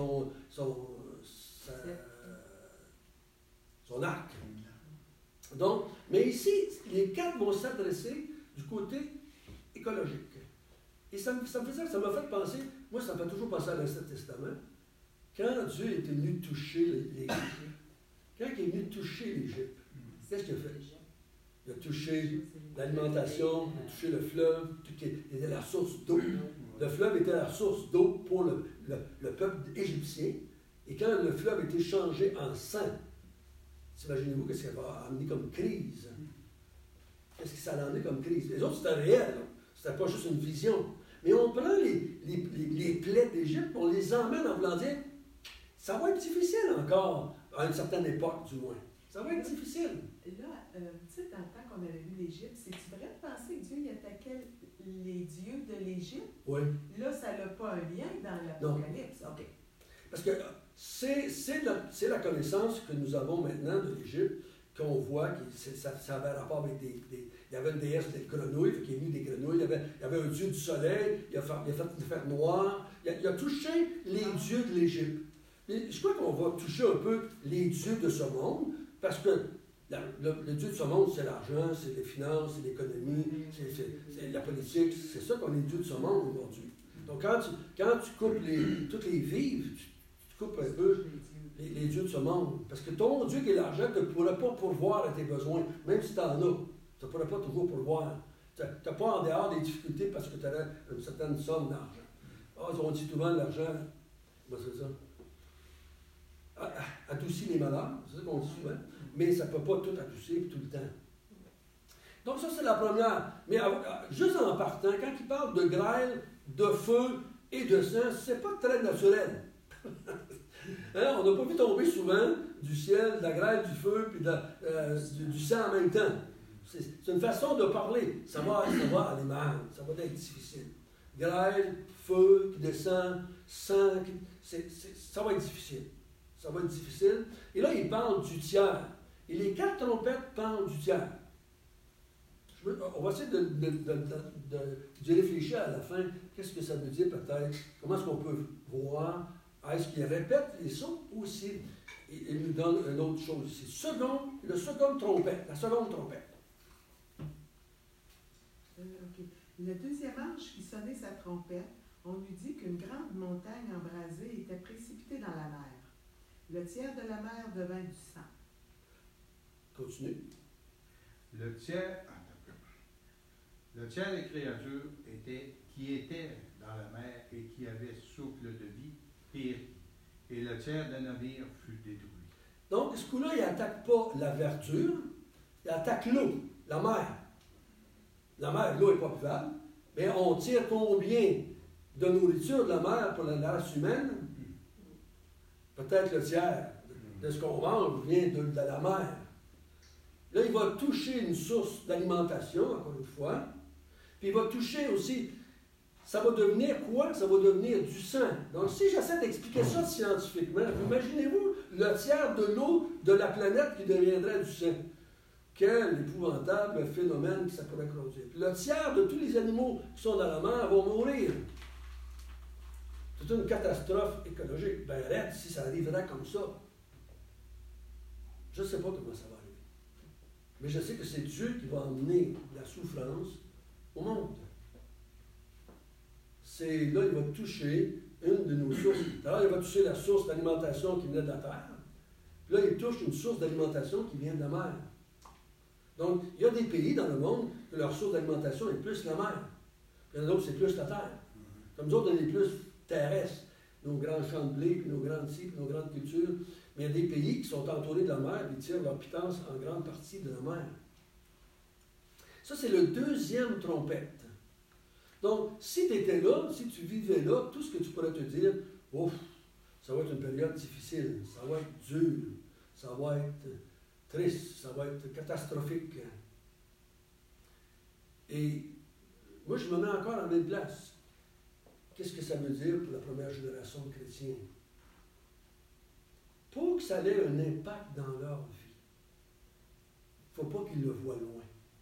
S1: son arc. Donc, mais ici, les 4 vont s'adresser du côté écologique. Et ça m'a fait penser, moi ça m'a fait toujours penser à l'Ancien Testament, quand Dieu est venu toucher l'Égypte. Quand il est venu toucher l'Égypte, qu'est-ce qu'il a fait? Il a touché l'alimentation, il a touché le fleuve, qui était la source d'eau. Le fleuve était la source d'eau pour le peuple égyptien. Et quand le fleuve a été changé en sang, imaginez-vous qu'est-ce que ça va amener comme crise. Qu'est-ce que ça a amené comme crise? Les autres, c'était réel. C'était pas juste une vision. Mais on prend les plaies d'Égypte, on les emmène en voulant dire, ça va être difficile encore, à une certaine époque du moins. Ça va être difficile.
S6: Là, tu sais, dans le temps qu'on avait vu l'Égypte, c'est-tu vrai de penser que Dieu il attaquait les dieux de l'Égypte?
S1: Oui.
S6: Là, ça n'a pas un lien dans l'Apocalypse. OK.
S1: Parce que c'est la connaissance que nous avons maintenant de l'Égypte, qu'on voit que ça avait rapport avec il y avait une déesse des grenouilles, il est venu des grenouilles, il y avait un dieu du soleil, il a fait une fer noire, il a touché les dieux de l'Égypte. Et je crois qu'on va toucher un peu les dieux de ce monde, parce que le dieu de ce monde, c'est l'argent, c'est les finances, c'est l'économie, c'est la politique, c'est ça qu'on est dieu de ce monde aujourd'hui. Donc quand tu coupes toutes les vives, tu coupes un peu les dieux de ce monde. Parce que ton Dieu qui est l'argent ne pourra pas pourvoir à tes besoins, même si tu en as. Tu ne pourras pas toujours pourvoir. Tu n'as pas en dehors des difficultés parce que tu as une certaine somme d'argent. Ah, on dit souvent l'argent, c'est ça. Adoucit les malheurs, c'est ça qu'on dit souvent. Mais ça ne peut pas tout adoucir tout le temps. Donc ça, c'est la première. Mais juste en partant, quand il parle de grêle, de feu et de sang, c'est pas très naturel. Hein? On n'a pas vu tomber souvent du ciel, de la grêle, du feu, puis du sang en même temps. C'est une façon de parler. Ça va aller mal, ça va être difficile. Grêle, feu qui descend, sang, ça va être difficile. Ça va être difficile. Et là, il parle du tiers. Et les 4 trompettes parlent du tiers. On va essayer d'y réfléchir à la fin. Qu'est-ce que ça veut dire peut-être? Comment est-ce qu'on peut voir? Est-ce qu'il répète les sons aussi? Il nous donne une autre chose ici. La seconde trompette.
S6: OK. Le deuxième ange qui sonnait sa trompette, on lui dit qu'une grande montagne embrasée était précipitée dans la mer. Le tiers de la mer devint du sang.
S1: Continue.
S7: Le tiers des créatures qui étaient dans la mer et qui avaient souffle de vie périt, et le tiers des navires fut détruit.
S1: Donc, ce coup-là, il n'attaque pas la verdure, il attaque l'eau, la mer. La mer, l'eau n'est pas buvable, mais on tire combien de nourriture de la mer pour la race humaine? Peut-être le tiers de ce qu'on mange vient de la mer. Là, il va toucher une source d'alimentation, encore une fois, puis il va toucher aussi, ça va devenir quoi? Ça va devenir du sang. Donc, si j'essaie d'expliquer ça scientifiquement, imaginez-vous le tiers de l'eau de la planète qui deviendrait du sang. Quel épouvantable phénomène que ça pourrait produire. Puis le tiers de tous les animaux qui sont dans la mer vont mourir. C'est une catastrophe écologique. Ben, arrête, si ça arriverait comme ça. Je ne sais pas comment ça va arriver. Mais je sais que c'est Dieu qui va emmener la souffrance au monde. Là, il va toucher une de nos sources. D'abord, il va toucher la source d'alimentation qui venait de la terre. Puis là, il touche une source d'alimentation qui vient de la mer. Donc, il y a des pays dans le monde que leur source d'alimentation est plus la mer. Il y en a d'autres, c'est plus la terre. Comme nous autres, on est plus terrestres. Nos grands champs de blé, puis nos grandes puis nos grandes cultures. Mais il y a des pays qui sont entourés de la mer et tirent leur pitance en grande partie de la mer. Ça, c'est le deuxième trompette. Donc, si tu étais là, si tu vivais là, tout ce que tu pourrais te dire, ouf, ça va être une période difficile, ça va être dur, ça va être triste, ça va être catastrophique. Et moi, je me mets encore à la même place. Qu'est-ce que ça veut dire pour la première génération de chrétiens? Pour que ça ait un impact dans leur vie, il ne faut pas qu'ils le voient loin.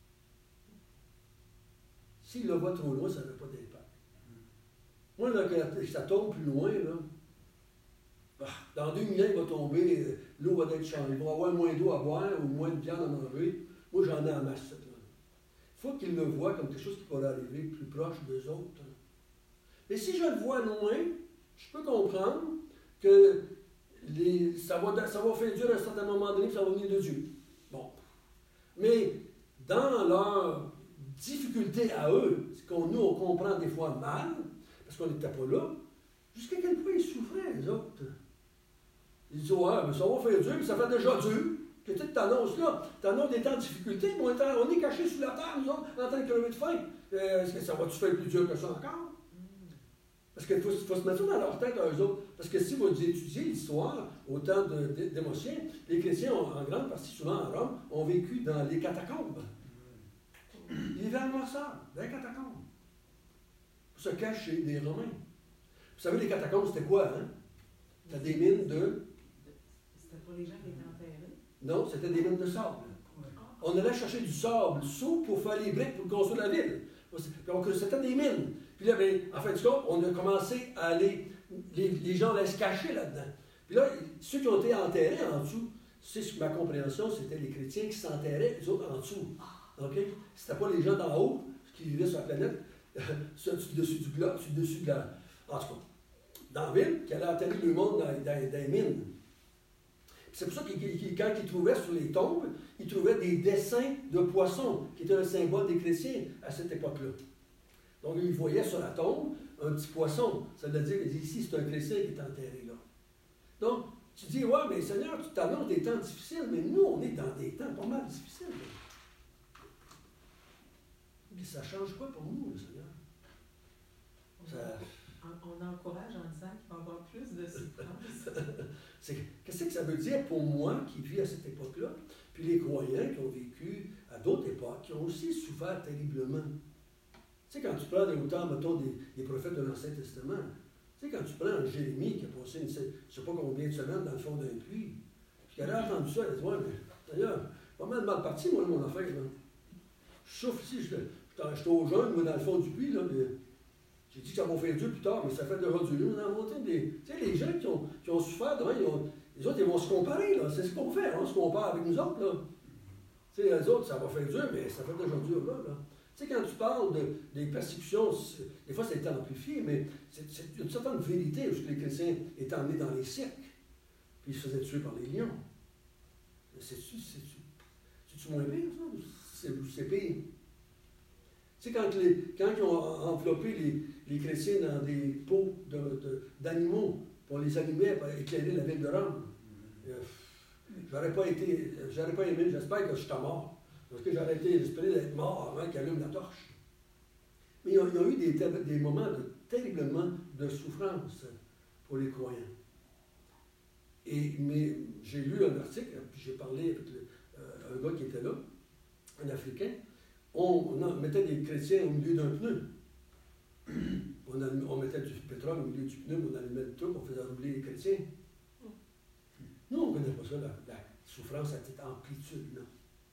S1: S'ils le voient trop loin, ça n'a pas d'impact. Moi, là, quand ça tombe plus loin, là, dans 2000 ans, il va tomber, l'eau va être changée. Il va y avoir moins d'eau à boire ou moins de viande à manger. Moi, j'en ai en masse. Il faut qu'ils le voient comme quelque chose qui pourrait arriver plus proche d'eux autres. Mais si je le vois loin, je peux comprendre que ça va faire dur à un certain moment donné, puis ça va venir de Dieu. Bon. Mais dans leur difficulté à eux, ce qu'on nous, on comprend des fois mal, parce qu'on n'était pas là, jusqu'à quel point ils souffraient, les autres. Ils disent, ouais, mais ça va faire dur, puis ça fait déjà dur. Que tu t'annonces là, t'annonces des temps de difficulté, mais on est cachés sous la terre, nous autres, en train de crever de faim. Est-ce que ça va-tu faire plus dur que ça encore? Parce qu'il faut se mettre ça dans leur tête à eux autres. Parce que si vous étudiez l'histoire, au temps d'Émotiens, les chrétiens, en grande partie, souvent à Rome, ont vécu dans les catacombes. Ils vivaient en noirceur, dans les catacombes. Pour se cacher des Romains. Vous savez, les catacombes, c'était quoi, hein? C'était des mines de...
S6: C'était pour les gens qui étaient enterrés?
S1: Non, c'était des mines de sable. On allait chercher du sable sous pour faire les briques pour construire la ville. Donc, c'était des mines. Puis là, ben, en fait, du coup, on a commencé à aller... Les gens allaient se cacher là-dedans. Puis là, ceux qui ont été enterrés en dessous, c'est ma compréhension, c'était les chrétiens qui s'enterraient, les autres en dessous. OK? C'était pas les gens d'en haut qui vivaient sur la planète, dessus du globe, dessus de la... En tout cas, dans la ville, qui allait enterrer le monde dans les mines. C'est pour ça que quand ils trouvaient sur les tombes, ils trouvaient des dessins de poissons, qui étaient un symbole des chrétiens à cette époque-là. Donc, ils voyaient sur la tombe un petit poisson. Ça veut dire ici, c'est un chrétien qui est enterré là. Donc, tu dis, ouais, mais Seigneur, tu t'annonces des temps difficiles, mais nous, on est dans des temps pas mal difficiles. Mais ça ne change pas pour nous, le Seigneur.
S6: On encourage en disant qu'il va y avoir plus de souffrance.
S1: Qu'est-ce que ça veut dire pour moi qui vis à cette époque-là, puis les croyants qui ont vécu à d'autres époques, qui ont aussi souffert terriblement. Tu sais, quand tu prends autant, mettons, des prophètes de l'Ancien Testament, tu sais, quand tu prends un Jérémie qui a passé je ne sais pas combien de semaines dans le fond d'un puits, puis qu'elle a entendu ça, elle a dit, ouais, mais d'ailleurs, pas mal parti, moi, mon affaire, là. Je souffre ici, je suis au jeûne, moi, dans le fond du puits, là, j'ai dit que ça m'a fait dur plus tard, mais ça fait déjà du lieu. Tu sais, les gens qui ont souffert, les autres, ils vont se comparer, là. C'est ce qu'on fait, on se compare avec nous autres, là. Tu sais, les autres, ça va faire dur, mais ça fait déjà dur, là. Tu sais, quand tu parles des persécutions, des fois, c'est amplifié, mais c'est une certaine vérité, parce que les chrétiens étaient emmenés dans les cirques, puis ils se faisaient tuer par les lions. C'est-tu moins pire, ça? C'est pire. Tu sais, quand ils ont enveloppé les chrétiens dans des pots d'animaux pour les animer, pour éclairer la ville de Rome, j'aurais pas aimé, j'espère que je suis mort. Parce que j'aurais été espéré d'être mort avant qu'ils allument la torche. Mais il y a eu des moments terriblement de souffrance pour les croyants. Mais j'ai lu un article, puis j'ai parlé avec un gars qui était là, un Africain. On mettait des chrétiens au milieu d'un pneu. On mettait du pétrole au milieu du pneu, on allumait le truc, on faisait rouler les chrétiens. Nous, on ne connaît pas ça, la souffrance à cette amplitude, non.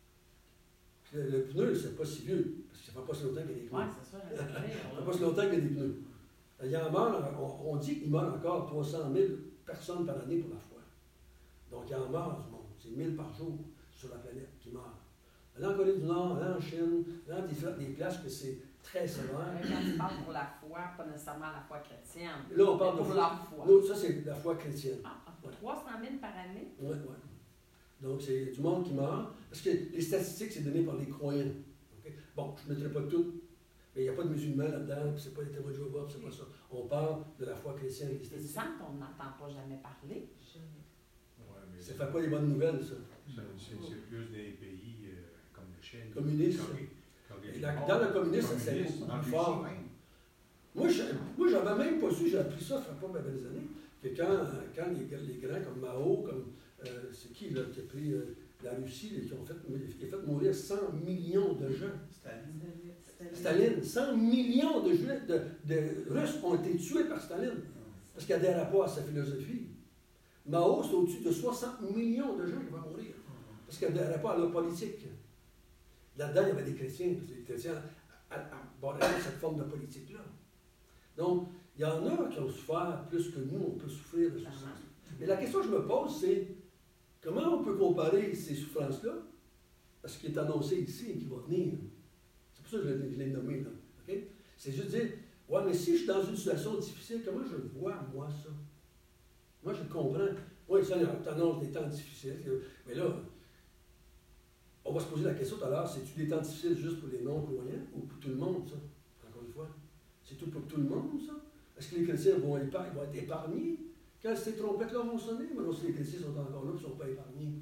S1: Le pneu, c'est pas si vieux, parce que ça fait pas si longtemps qu'il y a des pneus.
S3: Oui, c'est ça,
S1: ça fait pas si longtemps qu'il y a des pneus. Il y en meurt, on dit qu'il meurt encore 300 000 personnes par année pour la foi. Donc, il y en meurt du monde. C'est 1000 par jour sur la planète qui meurent. Là, en Corée du Nord, là, en Chine, là, des places que c'est très sévère.
S3: Quand tu parles pour la foi, pas nécessairement la foi chrétienne.
S1: Là, on parle
S3: pour
S1: de
S3: leur foi.
S1: Non, ça, c'est la foi chrétienne.
S3: 300 000 par année?
S1: Oui, oui. Donc, c'est du monde qui meurt. Parce que les statistiques, c'est donné par les croyants. Okay? Bon, je ne mettrai pas tout, mais il n'y a pas de musulmans là-dedans, puis c'est pas les témoins de Jéhovah, puis c'est pas ça. On parle de la foi chrétienne et les
S3: Il
S1: statistiques.
S3: semble qu'on n'entend pas jamais parler.
S7: Ouais, mais
S1: Ça ne fait pas des bonnes nouvelles, ça.
S7: c'est plus des pays comme le Chine.
S1: Communistes. Dans le communisme, c'est beaucoup plus fort. Moi, j'avais même pas su, j'ai appris ça, ça fait pas mal des années, que quand les grands comme Mao, comme c'est qui là, qui a pris la Russie, qui a fait mourir 100 millions de gens. Staline. 100 millions de Russes ont été tués par Staline parce qu'il adhérait pas à sa philosophie. Mao, c'est au-dessus de 60 millions de gens qui vont mourir parce qu'il n'adhérait pas à leur politique. Là-dedans, il y avait des chrétiens, parce que les chrétiens abordaient cette forme de politique-là. Donc, il y en a qui ont souffert plus que nous, on peut souffrir de souffrance. Mais la question que je me pose, c'est comment on peut comparer ces souffrances-là à ce qui est annoncé ici et qui va venir? C'est pour ça que je l'ai nommé là. Okay? C'est juste dire, ouais, mais si je suis dans une situation difficile, comment je le vois, moi, ça? Moi, je comprends. Oui, ça, tu annonces des temps difficiles. Mais là, on va se poser la question tout à l'heure, c'est-tu des temps difficiles juste pour les non-croyants ou pour tout le monde, ça? Encore une fois. C'est tout pour tout le monde, ça? Est-ce que les chrétiens vont être épargnés quand ces trompettes-là vont sonner? Mais non, si les chrétiens sont encore là, ils ne sont pas épargnés.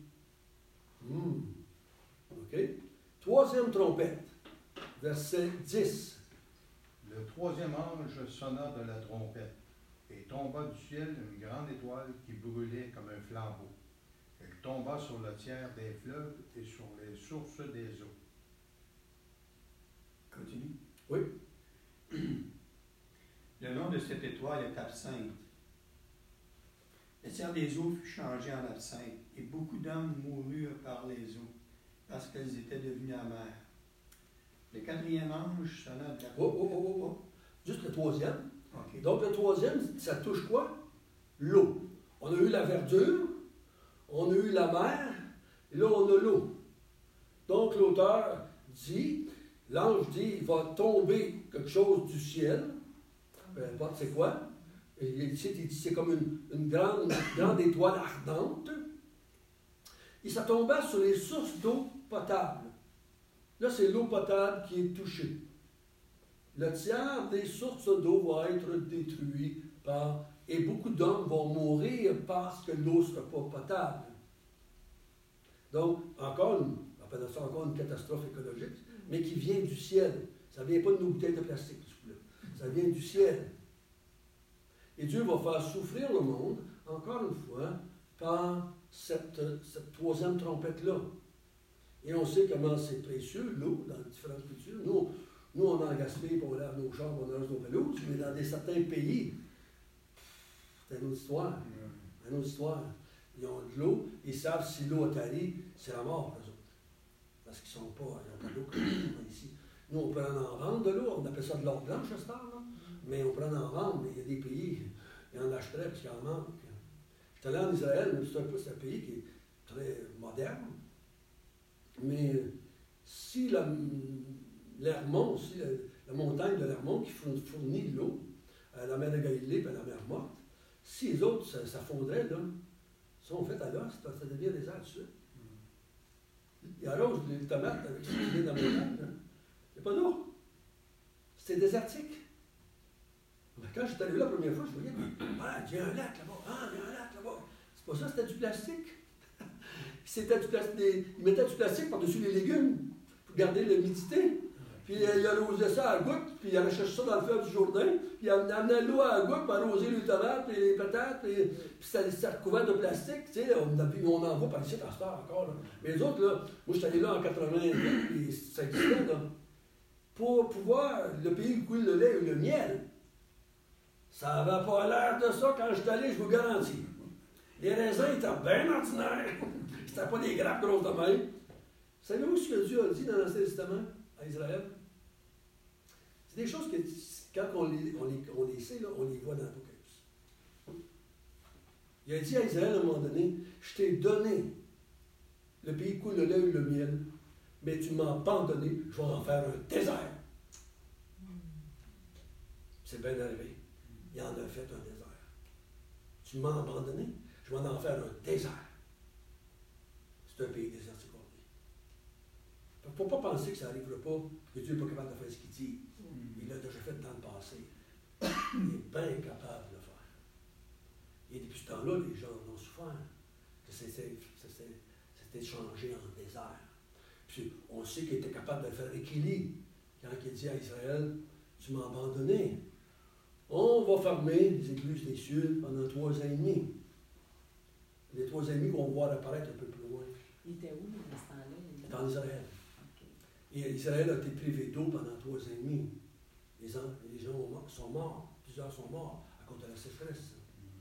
S1: OK? Troisième trompette, verset 10.
S7: Le troisième ange sonna de la trompette, et tomba du ciel une grande étoile qui brûlait comme un flambeau. Elle tomba sur le tiers des fleuves et sur les sources des eaux.
S8: Continue.
S1: Oui.
S8: Le nom de cette étoile est absinthe. Le tiers des eaux fut changé en absinthe, et beaucoup d'hommes moururent par les eaux, parce qu'elles étaient devenues amères. Le quatrième ange sonna de la trompette.
S1: Juste le troisième.
S8: Okay.
S1: Donc, le troisième, ça touche quoi? L'eau. On a eu la verdure, on a eu la mer, et là, on a l'eau. Donc, l'auteur dit, l'ange dit, il va tomber quelque chose du ciel, peu importe c'est quoi, Ici, il dit c'est comme une grande étoile ardente. Et ça tomba sur les sources d'eau potable. Là, c'est l'eau potable qui est touchée. Le tiers des sources d'eau va être détruit et beaucoup d'hommes vont mourir parce que l'eau ne sera pas potable. Donc, on appelle ça encore une catastrophe écologique, mais qui vient du ciel. Ça ne vient pas de nos bouteilles de plastique, s'il vous plaît. Ça vient du ciel. Et Dieu va faire souffrir le monde, encore une fois, par cette troisième trompette-là. Et on sait comment c'est précieux, l'eau, dans différentes cultures. Nous, on en gaspille, on lave nos chambres, on lave nos pelouses, mais dans certains pays, c'est une autre histoire. Une autre histoire. Ils ont de l'eau, ils savent si l'eau est tarie, c'est la mort, eux autres. Parce qu'ils n'ont pas d'eau comme on a ici. Nous, on peut en vendre de l'eau, on appelle ça de l'or blanche à ce temps-là, mais on peut en vendre, mais il y a des pays, ils en achèteraient parce qu'il en manque. J'étais allé en Israël, mais c'est un pays qui est très moderne. Mais si l'Hermon, la montagne de l'Hermon qui fournit de l'eau à la mer de Galilée et à la mer Morte, si les autres, ça fondrait, là, sont faites à l'os, ça devient désert tout de suite. Il arrose les tomates avec ce qui vient dans la montagne. Il n'y a pas d'eau. C'est désertique. Quand j'étais arrivé la première fois, je voyais, il y a un lac là-bas, il y a un lac là-bas. C'est pas ça, c'était du plastique. C'était du plastique. Ils mettaient du plastique par-dessus les légumes pour garder l'humidité. Puis il arrosait ça à gouttes, puis il allait chercher ça dans le fleuve du Jourdain, puis il amenait l'eau à gouttes pour arroser les tomates, puis les patates, puis ça recouvert de plastique. Tu sais, on en voit par ici à ce temps encore. Là. Mais les autres, là, moi je suis allé là en 80, puis ça existait, là. Pour pouvoir, le pays où coule le lait et le miel, ça n'avait pas l'air de ça quand je suis allé, je vous garantis. Les raisins étaient bien ordinaires. C'était pas des grappes grosses de même. Savez-vous ce que Dieu a dit dans l'Ancien Testament à Israël? C'est des choses que, quand on les sait, là, on les voit dans l'Apocalypse. Il a dit à Israël à un moment donné, je t'ai donné le pays coule le lait et le miel, mais tu ne m'as pas donné, je vais en faire un désert. C'est bien arrivé. Il en a fait un désert. Tu m'as abandonné, je vais en faire un désert. C'est un pays désertique. Il ne faut pas penser que ça n'arrivera pas, que Dieu n'est pas capable de faire ce qu'il dit. Il l'a déjà fait dans le passé. Il est bien capable de le faire. Et depuis ce temps-là, les gens ont souffert que c'était changé en désert. Puis on sait qu'il était capable de le faire équilibrer quand il dit à Israël, tu m'as abandonné. On va fermer les écluses des cieux pendant 3 ans et demi. Les 3 ans et demi qu'on va voir apparaître un peu plus loin.
S3: Il était où dans ce temps-là?
S1: Dans Israël. Et Israël a été privé d'eau pendant 3 ans et demi. Les gens sont morts. Plusieurs sont morts à cause de la sécheresse.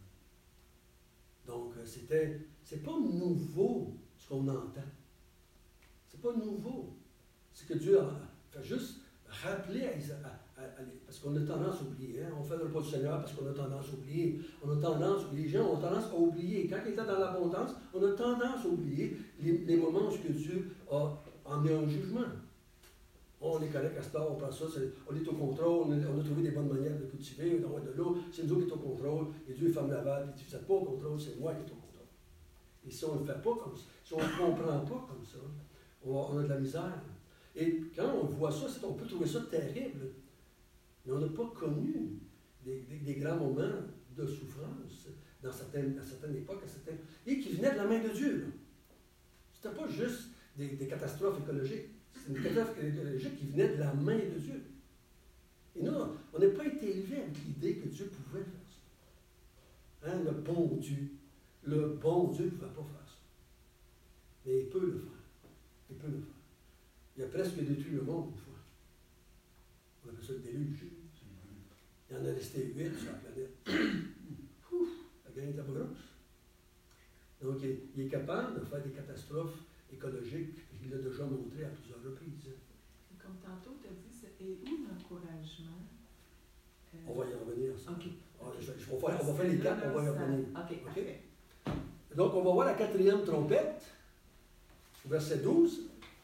S1: Donc, c'est pas nouveau ce qu'on entend. C'est pas nouveau. C'est que Dieu a fait juste rappeler parce qu'on a tendance à oublier. Hein? On fait le repas du Seigneur parce qu'on a tendance à oublier. Les gens ont tendance à oublier. Quand ils étaient dans l'abondance, on a tendance à oublier les moments où Dieu a emmené un jugement. On est correct à ce temps, on prend ça, on est au contrôle, on a trouvé des bonnes manières de cultiver, d'avoir de l'eau, c'est nous qui sommes au contrôle, et Dieu ferme la valve, et tu ne fais pas au contrôle, c'est moi qui est au contrôle. Et si on ne le fait pas comme ça, si on ne comprend pas comme ça, on a de la misère. Et quand on voit ça, on peut trouver ça terrible, mais on n'a pas connu des grands moments de souffrance à certaines époques, et qui venaient de la main de Dieu. Ce n'était pas juste des catastrophes écologiques. C'est une catastrophe écologique qui venait de la main de Dieu. Et nous, on n'a pas été élevés avec l'idée que Dieu pouvait faire ça. Hein, le bon Dieu ne pouvait pas faire ça. Mais il peut le faire. Il peut le faire. Il a presque détruit le monde une fois. On appelle ça le déluge. Il en a resté 8 sur la planète. Ouf, la gang était pas grosse. Donc, il est capable de faire des catastrophes écologiques. Il l'a déjà montré à plusieurs reprises.
S6: Comme tantôt, tu as dit, et où l'encouragement?
S1: On va y revenir. Ça.
S6: OK.
S1: On va faire les 4, on va y revenir.
S6: OK, parfait.
S1: Donc, on va voir la 4e trompette, verset 12.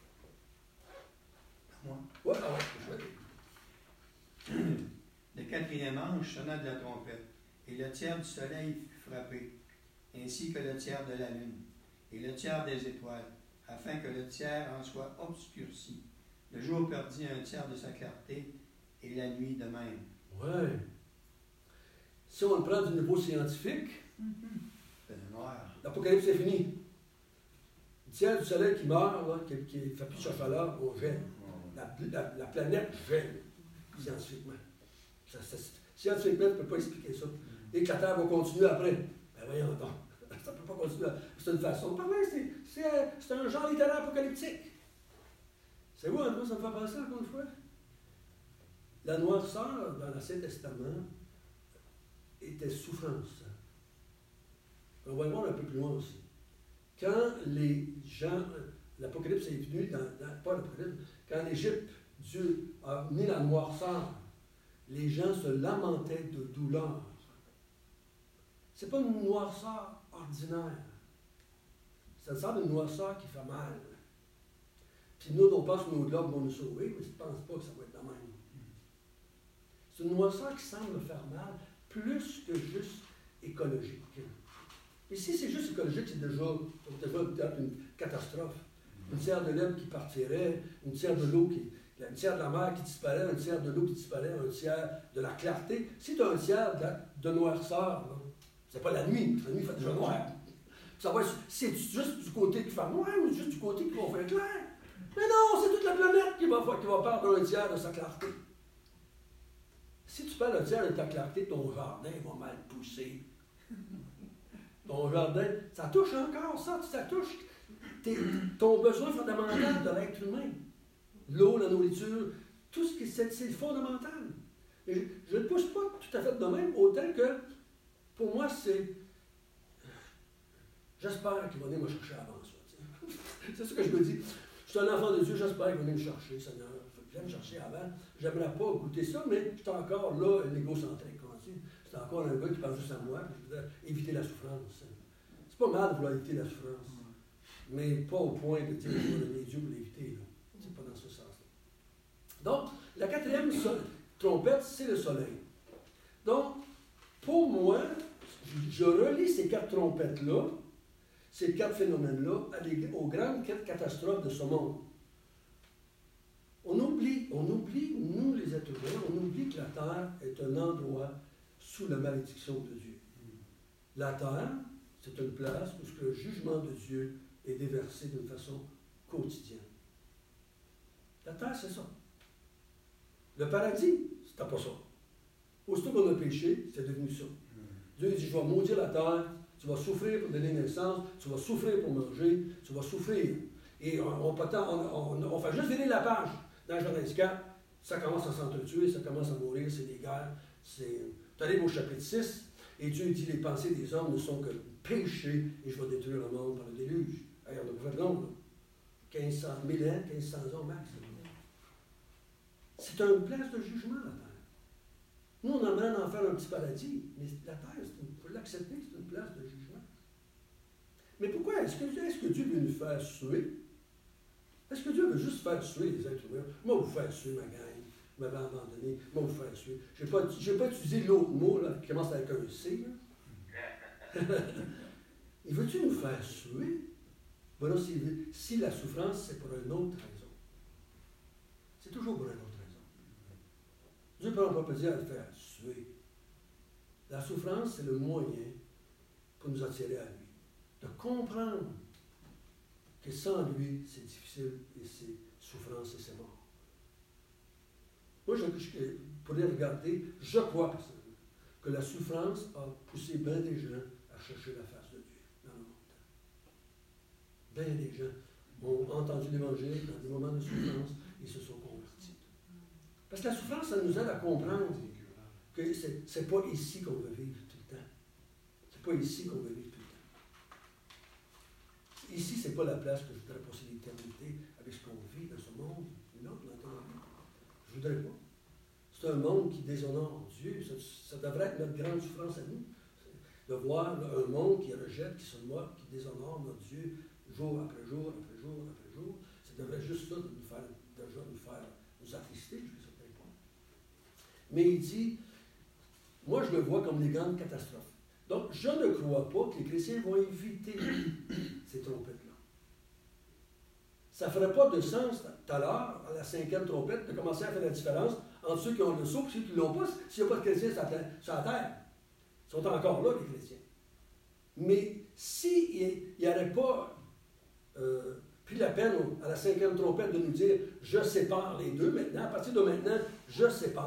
S8: Moi.
S1: Ouais, alors, je vais.
S8: Le 4e ange sonna de la trompette, et le tiers du soleil fut frappé, ainsi que le tiers de la lune, et le tiers des étoiles, afin que le tiers en soit obscurci. Le jour perdit un tiers de sa clarté, et la nuit de même.
S1: Ouais. Si on le prend du niveau scientifique,
S8: C'est noir.
S1: l'Apocalypse est fini. Le tiers du soleil qui meurt, là, qui ne fait plus de chaleur, on gèle. La planète gèle, scientifiquement. Scientifiquement, tu ne peux pas expliquer ça. Et que la Terre va continuer après. Ben voyons donc. Ça ne peut pas continuer. C'est une façon de parler. C'est un genre littéraire apocalyptique. C'est vous, Andrew, ça me fait penser encore une fois. La noirceur dans l'Ancien Testament était souffrance. On va le voir un peu plus loin aussi. Quand les gens, l'Apocalypse est venu, pas l'Apocalypse, quand l'Égypte, Dieu a mis la noirceur, les gens se lamentaient de douleur. C'est pas une noirceur ordinaire. Ça semble une noirceur qui fait mal. Puis nous, on pense que nos globes vont nous sauver, mais je ne pense pas que ça va être la même. C'est une noirceur qui semble faire mal, plus que juste écologique. Et si c'est juste écologique, c'est déjà peut-être une catastrophe. Une tiers de l'herbe qui partirait, une tiers de l'eau un tiers de la mer qui disparaît, un tiers de l'eau qui disparaît, un tiers de la clarté. Si tu as un tiers de noirceur, c'est pas la nuit fait déjà noir. Ça va être, c'est juste du côté qui fait noir ou juste du côté qui va faire clair. Mais non, c'est toute la planète qui va perdre un tiers de sa clarté. Si tu perds un tiers de ta clarté, ton jardin va mal pousser. Ton jardin, ça touche encore ça touche ton besoin fondamental de l'être humain. L'eau, la nourriture, tout ce qui c'est fondamental. Et je ne le pousse pas tout à fait de même, autant que pour moi, j'espère qu'il va venir me chercher avant ça. C'est ce que je me dis. Je suis un enfant de Dieu, j'espère qu'il va venir me chercher, Seigneur. Viens me chercher avant. J'aimerais pas goûter ça, mais je suis encore là, l'égocentrique. C'est encore un gars qui pense juste à moi, je voudrais éviter la souffrance. C'est pas mal de vouloir éviter la souffrance, mais pas au point de dire que je vais donner Dieu pour l'éviter. C'est pas dans ce sens-là. Donc, la quatrième trompette, c'est le soleil. Donc, pour moi, je relie ces quatre trompettes-là, ces quatre phénomènes-là, aux grandes catastrophes de ce monde. On oublie, nous les êtres humains, on oublie que la Terre est un endroit sous la malédiction de Dieu. La Terre, c'est une place où le jugement de Dieu est déversé d'une façon quotidienne. La Terre, c'est ça. Le paradis, c'était pas ça. Aussitôt qu'on a péché, c'est devenu ça. Dieu dit, je vais maudire la terre, tu vas souffrir pour donner naissance, tu vas souffrir pour manger, tu vas souffrir. Et on fait juste virer la page dans Genèse 4, ça commence à s'entretuer, ça commence à mourir, c'est des guerres. Tu arrives au chapitre 6, et Dieu dit, les pensées des hommes ne sont que péché, et je vais détruire le monde par le déluge. Hey, on a pas fait de long, là. 1500 000 ans, 1500 ans max. C'est une place de jugement, la terre. Nous, on aimerait en faire un petit paradis, mais la terre, il faut l'accepter, c'est une place de jugement. Mais pourquoi? Est-ce que Dieu veut nous faire suer? Est-ce que Dieu veut juste faire suer les êtres humains? Moi, vous faire suer, ma gang. Vous m'avez abandonné. Moi, vous faire suer. Je n'ai pas utilisé l'autre mot là, qui commence avec un C. Il veut-tu nous faire suer? Voilà, si la souffrance, c'est pour une autre raison. C'est toujours pour une autre raison. Dieu ne peut pas dire à le faire suer. La souffrance, c'est le moyen pour nous attirer à lui. De comprendre que sans lui, c'est difficile et c'est souffrance et c'est mort. Moi, je pourrais regarder, je crois personnellement, que la souffrance a poussé bien des gens à chercher la face de Dieu dans le monde. Bien des gens ont entendu l'Évangile dans des moments de souffrance et se sont convertis. Parce que la souffrance, ça nous aide à comprendre que c'est pas ici qu'on veut vivre tout le temps. C'est pas ici qu'on veut vivre tout le temps. Ici, c'est pas la place que je voudrais passer l'éternité avec ce qu'on vit dans ce monde. Non, je voudrais pas. C'est un monde qui déshonore Dieu. Ça devrait être notre grande souffrance à nous. De voir un monde qui rejette, qui se moque, qui déshonore notre Dieu jour après jour, après jour, après jour. Ça devrait juste ça nous attrister, je ne sais pas. Mais il dit, moi, je le vois comme des grandes catastrophes. Donc, je ne crois pas que les chrétiens vont éviter ces trompettes-là. Ça ne ferait pas de sens, tout à l'heure, à la 5e trompette, de commencer à faire la différence entre ceux qui ont le sceau et ceux qui ne l'ont pas, s'il n'y a pas de chrétiens sur la terre. Ils sont encore là, les chrétiens. Mais s'il n'y aurait pas pris la peine à la 5e trompette de nous dire « Je sépare les deux maintenant, à partir de maintenant, je sépare »,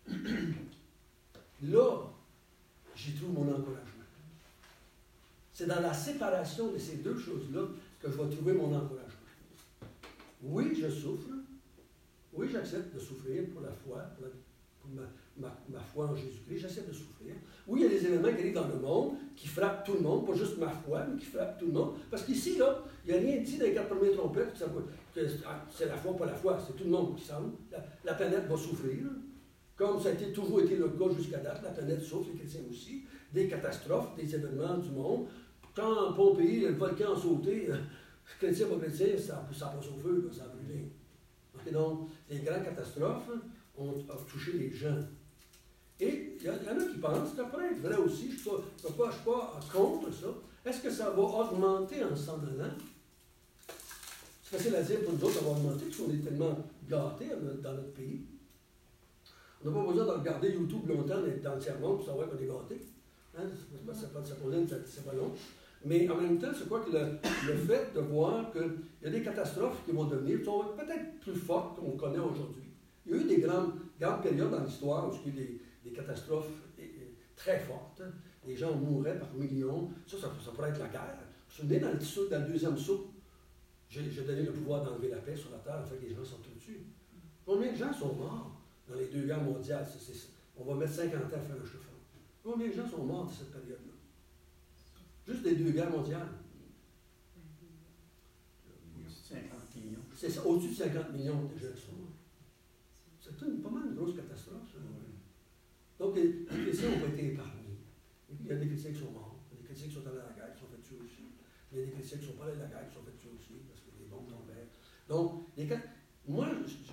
S1: là, j'y trouve mon encouragement. C'est dans la séparation de ces deux choses-là que je vais trouver mon encouragement. Oui, je souffre. Oui, j'accepte de souffrir pour la foi, pour ma foi en Jésus-Christ. J'accepte de souffrir. Oui, il y a des événements qui arrivent dans le monde, qui frappent tout le monde, pas juste ma foi, mais qui frappent tout le monde. Parce qu'ici, là, il n'y a rien dit dans les 4 premières trompettes que c'est la foi, pas la foi, c'est tout le monde qui semble. La planète va souffrir. Comme ça a toujours été le cas jusqu'à date, la planète souffre, les chrétiens aussi. Des catastrophes, des événements du monde. Quand Pompéi, le volcan a sauté, chrétien pas chrétien, ça passe au feu, ça a brûlé. Okay, donc, les grandes catastrophes ont touché les gens. Et il y en a qui pensent, ça pourrait être vrai aussi, je ne suis pas contre ça. Est-ce que ça va augmenter en s'en allant? C'est facile à dire pour nous autres, ça va augmenter, parce qu'on est tellement gâtés dans notre pays. On n'a pas besoin de regarder YouTube longtemps dans le tiers-monde pour savoir qu'on est gâtés. Hein? C'est pas long. Mais en même temps, c'est quoi que le fait de voir qu'il y a des catastrophes qui vont devenir, qui sont peut-être plus fortes qu'on connaît aujourd'hui. Il y a eu des grandes périodes dans l'histoire où il y a eu des catastrophes très fortes. Les gens mouraient par millions. Ça pourrait être la guerre. Vous vous souvenez, dans le deuxième saut, j'ai donné le pouvoir d'enlever la paix sur la terre afin que les gens s'en tuent. Combien de gens sont morts dans les 2 guerres mondiales? On va mettre 50 ans à faire un chiffre. Combien de gens sont morts de cette période-là? Juste les 2 guerres mondiales.
S8: 50 millions.
S1: C'est ça, au-dessus de 50 millions déjà qui sont morts. C'est pas mal une grosse catastrophe, ça. Donc, les chrétiens n'ont pas été épargnés. Il y a des chrétiens qui sont morts. Il y a des chrétiens qui sont allés à la guerre, qui sont fait tuer aussi. Il y a des chrétiens qui ne sont pas allés à la guerre, qui sont fait tuer aussi, parce que les bombes tombaient. Donc, moi,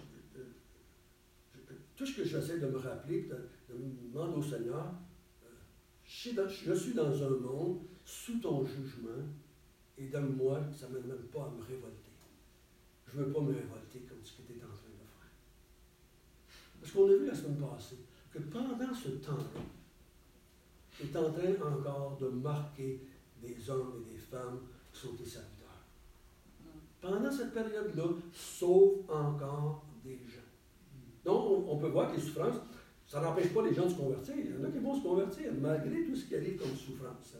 S1: tout ce que j'essaie de me rappeler, de me demander au Seigneur, je suis dans un monde sous ton jugement, et donne-moi que ça ne m'amène pas à me révolter. Je ne veux pas me révolter comme ce que tu es en train de faire. Parce qu'on a vu la semaine passée que pendant ce temps-là, tu es en train encore de marquer des hommes et des femmes qui sont tes serviteurs. Pendant cette période-là, sauve encore des gens. Donc, on peut voir que les souffrances, ça n'empêche pas les gens de se convertir. Il y en a qui vont se convertir, malgré tout ce qui arrive comme souffrance.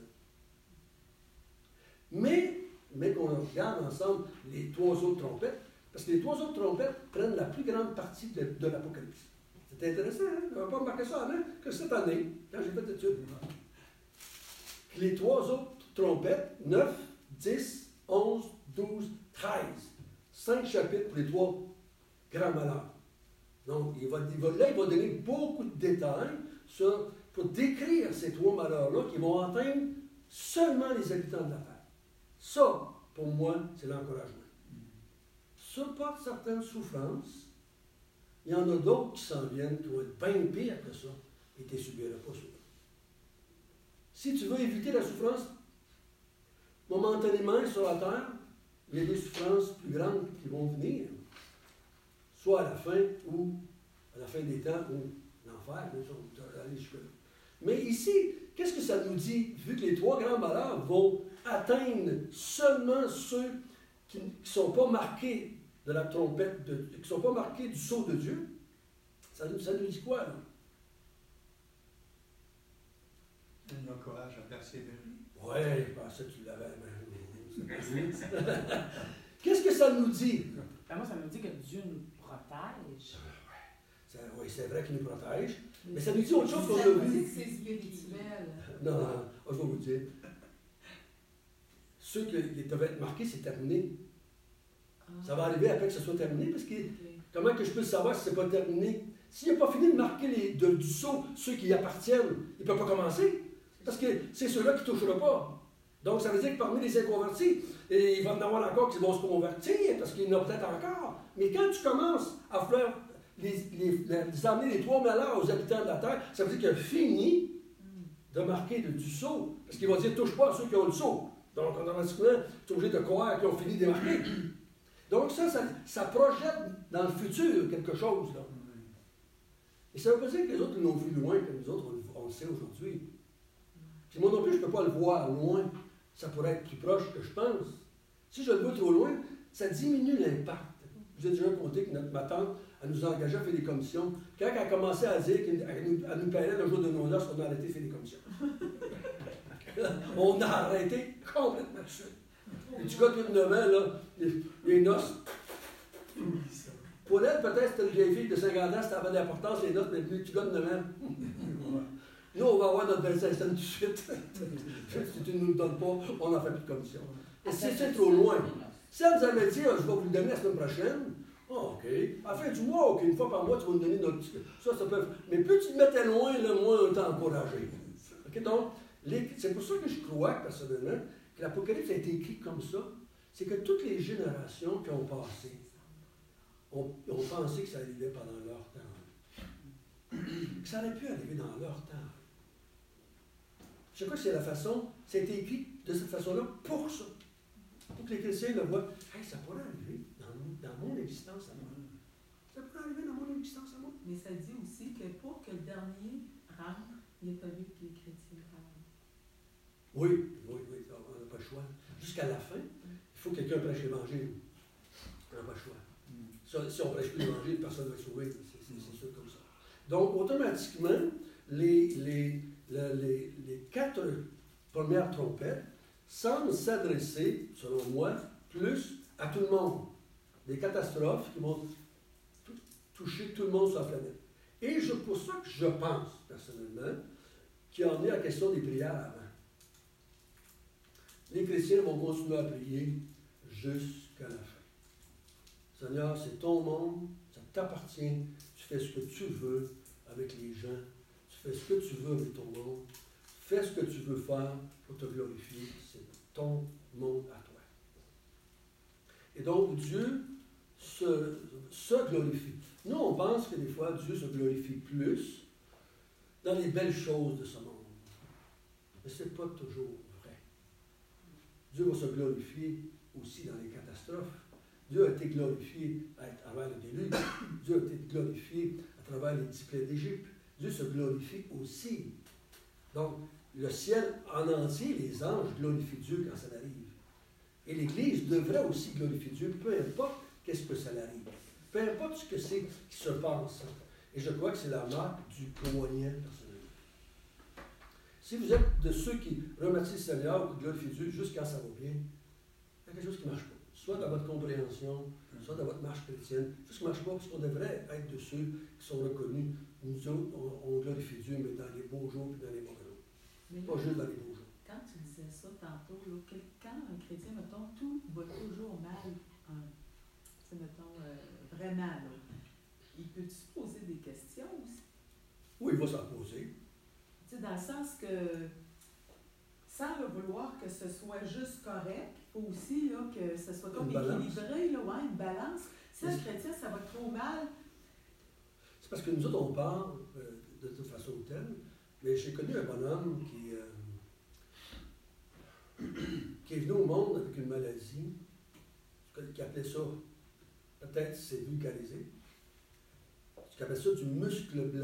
S1: Mais qu'on regarde ensemble les 3 autres trompettes, parce que les 3 autres trompettes prennent la plus grande partie de l'Apocalypse. C'est intéressant, hein? Je n'avais pas remarqué ça avant que cette année, quand j'ai fait l'étude. Les 3 autres trompettes, 9, 10, 11, 12, 13. 5 chapitres pour les 3 grands malheurs. Donc, il va donner beaucoup de détails pour décrire ces 3 malheurs-là qui vont atteindre seulement les habitants de la terre. Ça, pour moi, c'est l'encouragement. Ça porte certaines souffrances. Il y en a d'autres qui s'en viennent, qui vont être bien pires que ça, et tu ne subiras pas ça. Si tu veux éviter la souffrance momentanément sur la terre, il y a des souffrances plus grandes qui vont venir. Soit à la fin ou à la fin des temps ou l'enfer, aller jusque-là. Mais ici, qu'est-ce que ça nous dit, vu que les 3 grands malheurs vont atteindre seulement ceux qui ne sont pas marqués de la trompette, qui ne sont pas marqués du sceau de Dieu? Ça nous dit quoi, là?
S8: Ça nous encourage à persévérer.
S1: Oui, ça tu l'avais. Qu'est-ce que ça nous dit?
S3: Moi, ça nous dit que Dieu nous protège.
S1: Oui, c'est vrai qu'il nous protège. Mais ça nous dit autre chose qu'on a vu.
S6: C'est spirituel.
S1: Non, je vais vous dire. Ceux qui devaient être marqués, c'est terminé. Ça va arriver après que ce soit terminé, parce que comment que je peux savoir si ce n'est pas terminé? S'il n'a pas fini de marquer du sceau ceux qui y appartiennent, il ne peut pas commencer. Parce que c'est ceux-là qui ne toucheront pas. Donc, ça veut dire que parmi les inconvertis, il va y en avoir encore qui vont se convertir, parce qu'il y en a peut-être encore. Mais quand tu commences à faire les amener les 3 malheurs aux habitants de la terre, ça veut dire qu'il a fini de marquer du sceau. Parce qu'il va dire, touche pas à ceux qui ont le sceau. Donc, automatiquement, tu es obligé de croire qu'ils ont fini de marquer. Donc, ça projette dans le futur quelque chose. Là. Et ça veut pas dire que les autres l'ont vu loin, que nous autres, on le sait aujourd'hui. Puis moi non plus, je ne peux pas le voir loin. Ça pourrait être plus proche que je pense. Si je le vois trop loin, ça diminue l'impact. Je vous ai déjà compté que ma tante, elle nous a engagés à faire des commissions. Quand elle a commencé à dire qu'elle nous paierait le jour de nos noces, on a arrêté de faire des commissions. On a arrêté complètement de suite. Les petits gars de 9 ans, là, les noces. Pour elle, peut-être c'était une vieille fille de 50 ans, ça avait de l'importance, les noces, mais les petits gars de 9 ans. Nous, on va avoir notre belle scène tout de suite. Si tu ne nous le donnes pas, on n'en fait plus de commission. Et si c'est trop loin, si elle nous avait dit, je vais vous le donner la semaine prochaine, OK. À la fin du mois, OK, une fois par mois, tu vas nous donner notre. Ça peut. Mais plus tu te mettais loin, là, moins on t'a encouragé. OK, donc, c'est pour ça que je crois, personnellement, que l'Apocalypse a été écrit comme ça. C'est que toutes les générations qui ont passé ont pensé que ça arrivait pendant leur temps. Que ça aurait pu arriver dans leur temps. Je crois que c'est la façon, ça a été écrit de cette façon-là pour ça. Pour que les chrétiens le voient. Hey, ça pourrait arriver dans mon existence à moi. Ça pourrait arriver dans mon existence à moi.
S6: Mais ça dit aussi que pour que le dernier rentre, il est fallu que les chrétiens rentrent.
S1: Oui, on n'a pas le choix. Jusqu'à la fin, il faut que quelqu'un prêche l'Évangile. On n'a pas le choix. Si on ne prêche plus l'Évangile, personne ne va être sauvé. C'est sûr comme ça. Donc, automatiquement, les 4 premières trompettes semblent s'adresser, selon moi, plus à tout le monde. Des catastrophes qui vont toucher tout le monde sur la planète. Et c'est pour ça que je pense, personnellement, qu'il y en est la question des prières avant. Les chrétiens vont continuer à prier jusqu'à la fin. Seigneur, c'est ton monde, ça t'appartient, tu fais ce que tu veux avec les gens, tu fais ce que tu veux avec ton monde, fais ce que tu veux faire pour te glorifier, c'est ton monde à toi. Et donc, Dieu se glorifie. Nous, on pense que des fois, Dieu se glorifie plus dans les belles choses de ce monde. Mais ce n'est pas toujours vrai. Dieu va se glorifier aussi dans les catastrophes. Dieu a été glorifié à travers le déluge. Dieu a été glorifié à travers les 10 plaies d'Égypte. Dieu se glorifie aussi. Donc, le ciel en entier, les anges glorifient Dieu quand ça arrive. Et l'Église devrait aussi glorifier Dieu, peu importe qu'est-ce que ça arrive. Peu importe ce que c'est qui se passe. Et je crois que c'est la marque du croyant personnel. Si vous êtes de ceux qui remercient le Seigneur ou qui glorifient Dieu juste quand ça va bien, il y a quelque chose qui ne marche pas. Soit dans votre compréhension, soit dans votre marche chrétienne. Tout ce qui ne marche pas, parce qu'on devrait être de ceux qui sont reconnus. Nous autres, on glorifie Dieu, mais dans les beaux jours et dans les mauvais jours.
S6: Mais
S1: pas juste dans les beaux jours.
S6: Quand tu disais ça tantôt, là, quand un chrétien, mettons, tout va toujours mal, mettons, vraiment, là, il peut-il se poser des questions aussi?
S1: Oui, il va s'en poser.
S6: Tu sais, dans le sens que, sans le vouloir que ce soit juste correct, il faut aussi là, que ce soit comme équilibré, là, ouais, une balance. Si un chrétien, ça va trop mal.
S1: C'est parce que nous autres, on parle de toute façon telle, mais j'ai connu un bonhomme qui est venu au monde avec une maladie, qui appelait ça, peut-être c'est vulgarisé, qui appelait ça du muscle blanc.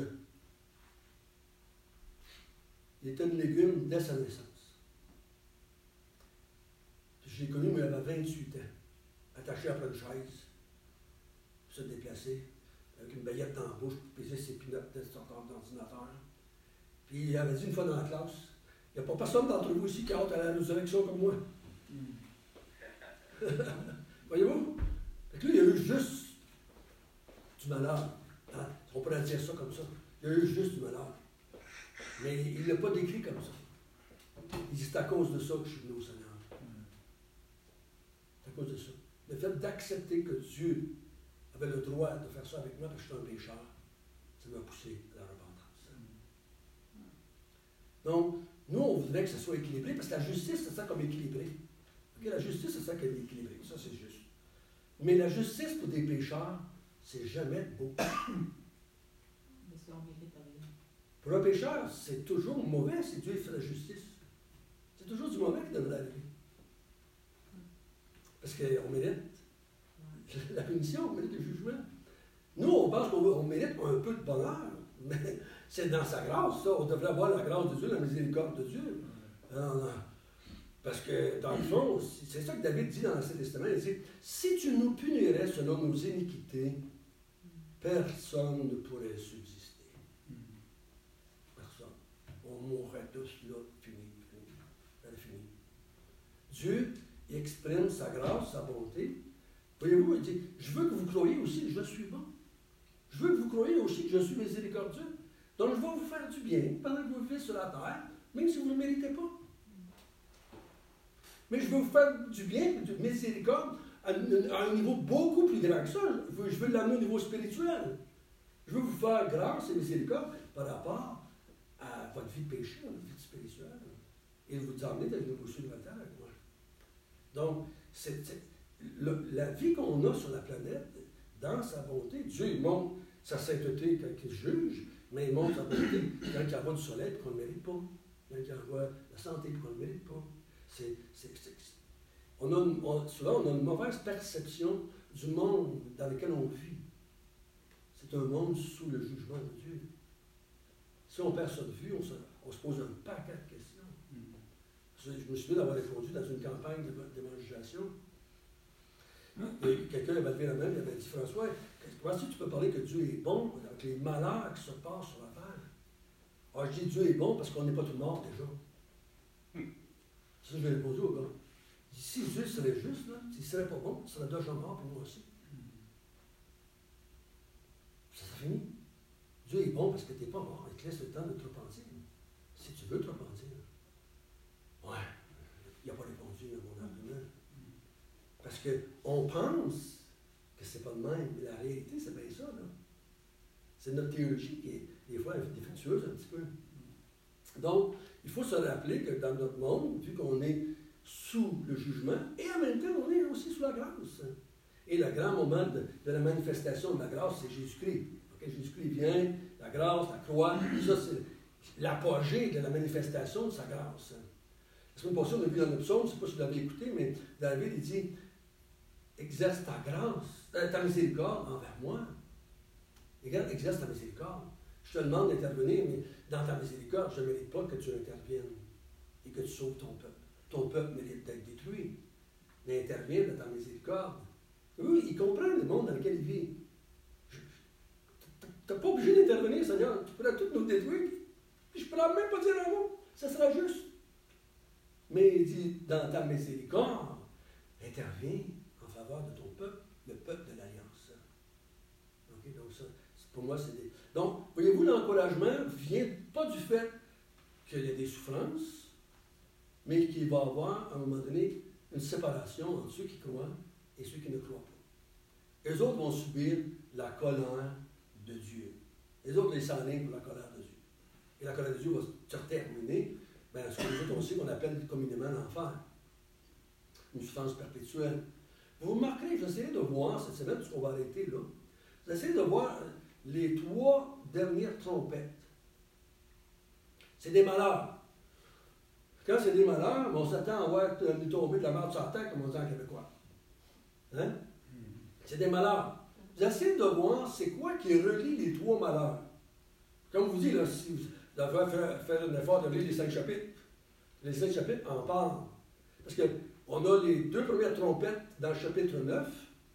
S1: Il était un légume dès sa naissance. Puis je l'ai connu, mais il avait 28 ans, attaché après une chaise, pour se déplacer, avec une baguette dans la bouche pour peser ses pinottes de son ordinateur. Puis il avait dit une fois dans la classe, il n'y a pas personne d'entre vous ici qui a hâte à la résurrection comme moi. Voyez-vous? Fait que là, il y a eu juste du malheur. Hein? On pourrait dire ça comme ça. Il y a eu juste du malheur. Mais il ne l'a pas décrit comme ça. Il dit, c'est à cause de ça que je suis venu au Seigneur. C'est à cause de ça. Le fait d'accepter que Dieu avait le droit de faire ça avec moi parce que je suis un pécheur, ça m'a poussé à la repentance. Donc, nous, on voudrait que ça soit équilibré, parce que la justice, c'est ça comme équilibré. Okay? La justice, c'est ça qui est équilibré. Ça, c'est juste. Mais la justice pour des pécheurs, c'est jamais beau.
S3: Mais si on mérite rien.
S1: Pour un pécheur, c'est toujours mauvais si Dieu fait la justice. C'est toujours du mauvais qui devrait arriver. Parce qu'on mérite la punition, on mérite le jugement. Nous, on pense qu'on mérite un peu de bonheur, mais c'est dans sa grâce, ça. On devrait avoir la grâce de Dieu, la miséricorde de Dieu. Non. Parce que, dans le fond, c'est ça que David dit dans l'Ancien Testament. Il dit, si tu nous punirais selon nos iniquités, personne ne pourrait subsister. Personne. On mourrait tous là, fini. Dieu il exprime sa grâce, sa bonté. Voyez-vous, il dit, je veux que vous croyiez aussi que je suis bon. Je veux que vous croyiez aussi que je suis miséricordieux. Donc, je vais vous faire du bien pendant que vous vivez sur la terre, même si vous ne le méritez pas. Mais je veux vous faire du bien, de miséricorde, à un niveau beaucoup plus grand que ça. Je veux l'amener au niveau spirituel. Je veux vous faire grâce et miséricorde par rapport à votre vie de péché, à votre vie spirituelle. Et vous emmener dans une évolution de votre terre avec moi. Donc, la vie qu'on a sur la planète, dans sa bonté, Dieu il montre sa sainteté quand il juge, mais il montre sa bonté quand il envoie du soleil et qu'on ne le mérite pas. Quand il envoie la santé et qu'on ne le mérite pas. Souvent, on a une mauvaise perception du monde dans lequel on vit. C'est un monde sous le jugement de Dieu. Si on perd ça de vue, on se pose un paquet de questions. Je me souviens d'avoir répondu dans une campagne d'évangélisation. Quelqu'un avait levé la main et avait dit, François, comment est-ce que tu peux parler que Dieu est bon avec les malheurs qui se passent sur la terre? Alors, je dis Dieu est bon parce qu'on n'est pas tous morts déjà. C'est ça que je vais répondu au gars. Je dis, si Dieu serait juste, là, s'il ne serait pas bon, il serait déjà mort pour moi aussi. Ça finit. Dieu est bon parce que tu n'es pas mort. Il te laisse le temps de te repentir. Si tu veux te repentir. Ouais, il n'a pas répondu à mon argument. Parce qu'on pense que c'est pas de même. Mais la réalité, c'est bien ça, là. C'est notre théologie qui est, des fois, défectueuse un petit peu. Donc, il faut se rappeler que dans notre monde, vu qu'on est sous le jugement, et en même temps, on est aussi sous la grâce. Et le grand moment de la manifestation de la grâce, c'est Jésus-Christ. Okay? Jésus-Christ vient, la grâce, la croix, ça, c'est l'apogée de la manifestation de sa grâce. La semaine passée, on a vu dans le psaume, je ne sais pas si vous l'avez écouté, mais David, il dit, exerce ta grâce, ta miséricorde envers moi. Exerce ta miséricorde. Je te demande d'intervenir, mais dans ta miséricorde, je ne mérite pas que tu interviennes et que tu sauves ton peuple. Ton peuple mérite d'être détruit. Mais interviens dans ta miséricorde. Eux, ils comprennent le monde dans lequel ils vivent. Tu n'es pas obligé d'intervenir, Seigneur. Tu pourrais tout nous détruire. Puis je ne pourrais même pas dire un mot. Ça sera juste. Mais il dit, dans ta miséricorde, interviens en faveur de ton peuple, le peuple de l'Alliance. Okay, donc ça, pour moi, c'est des... Donc, voyez-vous, l'encouragement vient pas du fait qu'il y a des souffrances, mais qu'il va y avoir, à un moment donné, une séparation entre ceux qui croient et ceux qui ne croient pas. Les autres vont subir la colère de Dieu. Les autres les s'enlignent pour la colère de Dieu. Et la colère de Dieu va se terminer, ce que les autres aussi qu'on appelle communément l'enfer. Une souffrance perpétuelle. Vous remarquerez, j'essaierai de voir cette semaine, puisqu'on va arrêter là, j'essaierai de voir les 3 dernières trompettes. C'est des malheurs. Quand c'est des malheurs, on s'attend à voir nous tomber de la marde sur la terre, comme on dit en québécois. Hein? C'est des malheurs. J'essaie de voir c'est quoi qui relie les 3 malheurs. Comme vous dites, là, si vous devez faire un effort de lire les 5 chapitres, les 5 chapitres en parlent. Parce qu'on a les 2 premières trompettes dans le chapitre 9,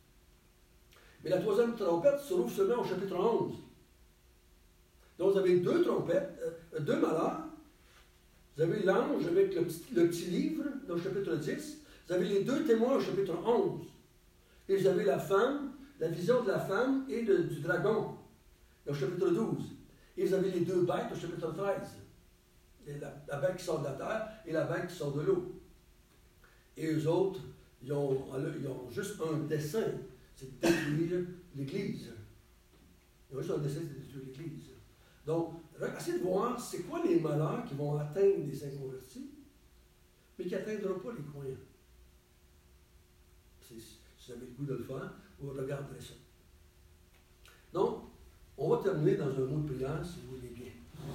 S1: mais la 3e trompette se trouve seulement au chapitre 11. Donc vous avez 2 trompettes, 2 malheurs. Vous avez l'ange avec le petit livre dans le chapitre 10. Vous avez les 2 témoins au chapitre 11. Et vous avez la femme, la vision de la femme et du dragon au chapitre 12. Et vous avez les 2 bêtes au chapitre 13. Et la bête qui sort de la terre et la bête qui sort de l'eau. Et eux autres, ils ont juste un dessein, c'est de détruire l'Église. Ils ont juste un dessein, c'est de détruire l'Église. Donc, essayez de voir c'est quoi les malheurs qui vont atteindre les inconvertis, mais qui n'atteindront pas les croyants. Si vous avez le goût de le faire, vous regarderez ça. Donc, on va terminer dans un mot de prière, si vous voulez bien.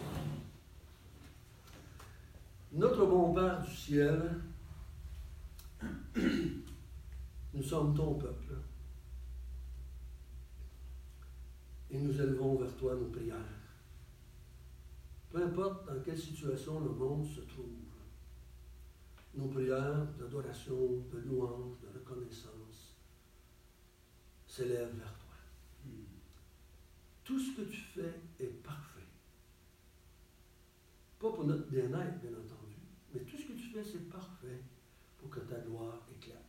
S1: Notre bon Père du ciel, nous sommes ton peuple. Et nous élevons vers toi nos prières. Peu importe dans quelle situation le monde se trouve, nos prières d'adoration, de louange, de reconnaissance s'élèvent vers toi. Tout ce que tu fais est parfait. Pas pour notre bien-être, bien entendu, mais tout ce que tu fais, c'est parfait pour que ta gloire éclate.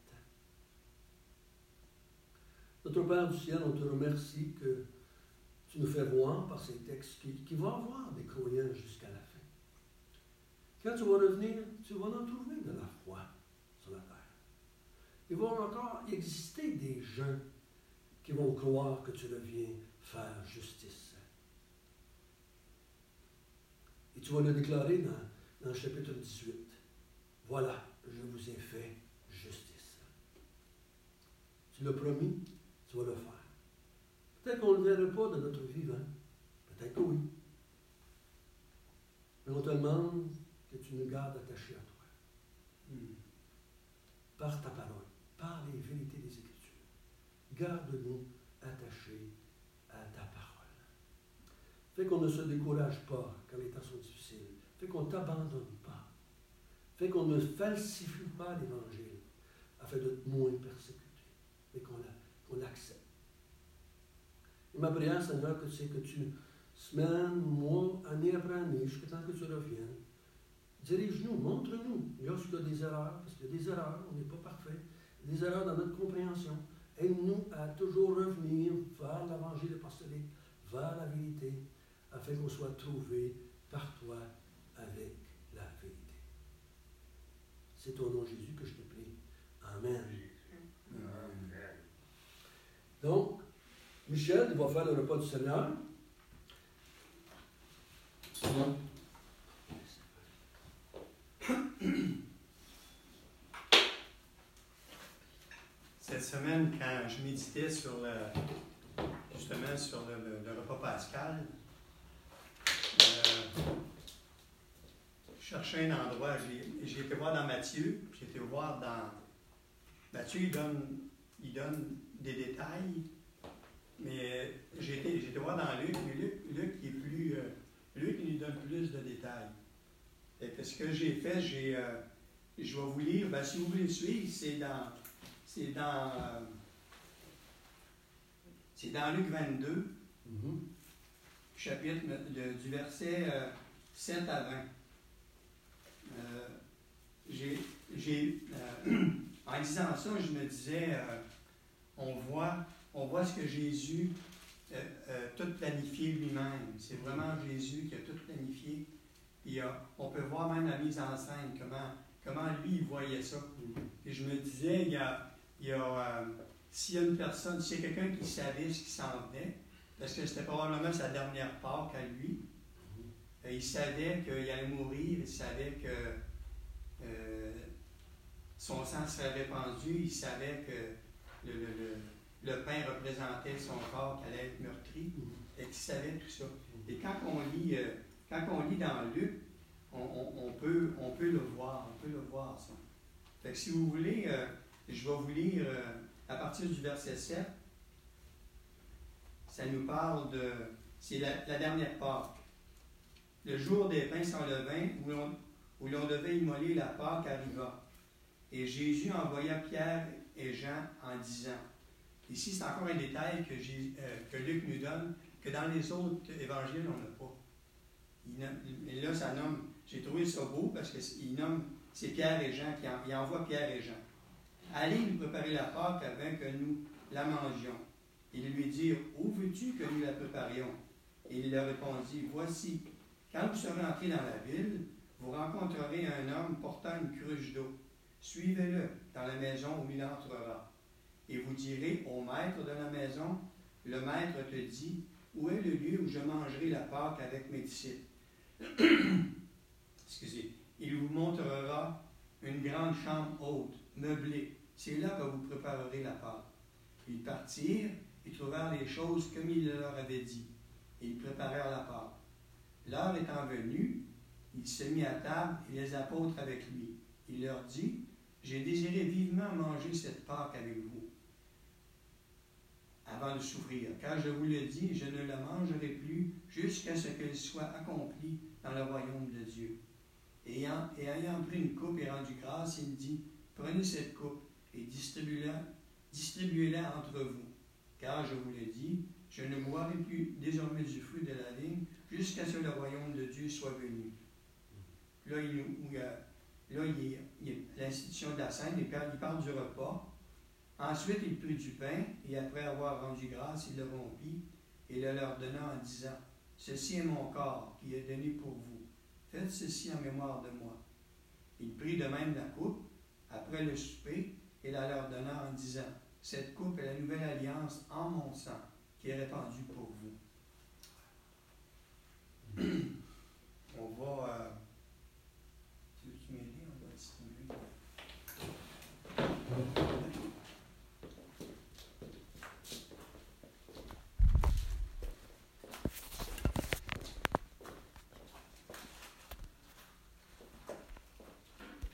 S1: Notre Père du ciel, on te remercie que tu nous fais voir par ces textes qui vont avoir des croyants jusqu'à la fin. Quand tu vas revenir, tu vas en trouver de la foi sur la terre. Il va encore exister des gens qui vont croire que tu reviens faire justice. Et tu vas le déclarer dans le chapitre 18. Voilà, je vous ai fait justice. Tu l'as promis, tu vas le faire. Peut-être qu'on ne le verra pas de notre vivant. Peut-être que oui. Mais on te demande que tu nous gardes attachés à toi. Par ta parole, par les vérités des Écritures. Garde-nous attachés à ta parole. Fais qu'on ne se décourage pas quand les temps sont difficiles. Fais qu'on ne t'abandonne pas. Fais qu'on ne falsifie pas l'Évangile afin de moins persécuter. Mais qu'on l'accepte. Et ma prière, Seigneur, c'est que tu, semaine, mois, année après année, jusqu'à temps que tu reviennes, dirige-nous, montre-nous. Lorsqu'il y a des erreurs, parce qu'il y a des erreurs, on n'est pas parfait, des erreurs dans notre compréhension. Aide-nous à toujours revenir vers l'Évangile apostolique, vers la vérité, afin qu'on soit trouvé par toi avec la vérité. C'est au nom de Jésus que je te prie. Amen. Donc, Michel, il va faire le repas du Seigneur.
S8: Cette semaine, quand je méditais sur justement sur le repas pascal, je cherchais un endroit. J'ai été voir dans Matthieu, j'ai été voir dans Matthieu, il donne des détails, mais j'ai été voir dans Luc, mais Luc qui est plus, Luc il nous donne plus de détails. Et ce que j'ai fait, je vais vous lire, si vous voulez suivre, c'est dans Luc 22, chapitre du verset 7 à 20. En disant ça, je me disais, on voit ce que Jésus a tout planifié lui-même. C'est vraiment Jésus qui a tout planifié. Et on peut voir même la mise en scène, comment lui il voyait ça. Et je me disais, s'il y a une personne, s'il y a quelqu'un qui savait ce qui s'en venait, parce que c'était probablement sa dernière Pâque à lui, il savait qu'il allait mourir, il savait que son sang serait répandu, il savait que le pain représentait son corps qui allait être meurtri, et qu'il savait tout ça. Et quand on lit dans Luc, on peut le voir, ça. Fait que si vous voulez, je vais vous lire à partir du verset 7. Ça nous parle c'est la dernière Pâque. Le jour des pains sans levain, où l'on devait immoler la Pâque, arriva. Et Jésus envoya Pierre et Jean en disant, ici c'est encore un détail que Luc nous donne, que dans les autres évangiles on n'a pas. Et là, ça nomme, j'ai trouvé ça beau parce qu'il nomme, c'est Pierre et Jean, il envoie Pierre et Jean. Allez nous préparer la Pâque afin que nous la mangions. Ils lui dirent, où veux-tu que nous la préparions? Et il leur répondit, voici, quand vous serez entrés dans la ville, vous rencontrerez un homme portant une cruche d'eau. Suivez-le dans la maison où il entrera. Et vous direz au maître de la maison, le maître te dit, où est le lieu où je mangerai la Pâque avec mes disciples? Excusez. Il vous montrera une grande chambre haute, meublée. C'est là que vous préparerez la Pâque. Ils partirent ils trouvèrent les choses comme il leur avait dit, et ils préparèrent la Pâque. L'heure étant venue, il se mit à table et les apôtres avec lui. Il leur dit, « J'ai désiré vivement manger cette Pâque avec vous, avant de souffrir, car je vous le dis, je ne la mangerai plus jusqu'à ce qu'elle soit accomplie dans le royaume de Dieu. » Et ayant pris une coupe et rendu grâce, il dit, « Prenez cette coupe et distribuez-la entre vous, car je vous le dis, je ne boirai plus désormais du fruit de la vigne jusqu'à ce que le royaume de Dieu soit venu. » Là, il y a l'institution de la scène, il parle du repas. Ensuite, il prit du pain, et après avoir rendu grâce, il le rompit, et le leur donna en disant, « Ceci est mon corps, qui est donné pour vous. Faites ceci en mémoire de moi. » Il prit de même la coupe, après le souper, et la leur donna en disant, « Cette coupe est la nouvelle alliance en mon sang, qui est répandue pour vous. » On va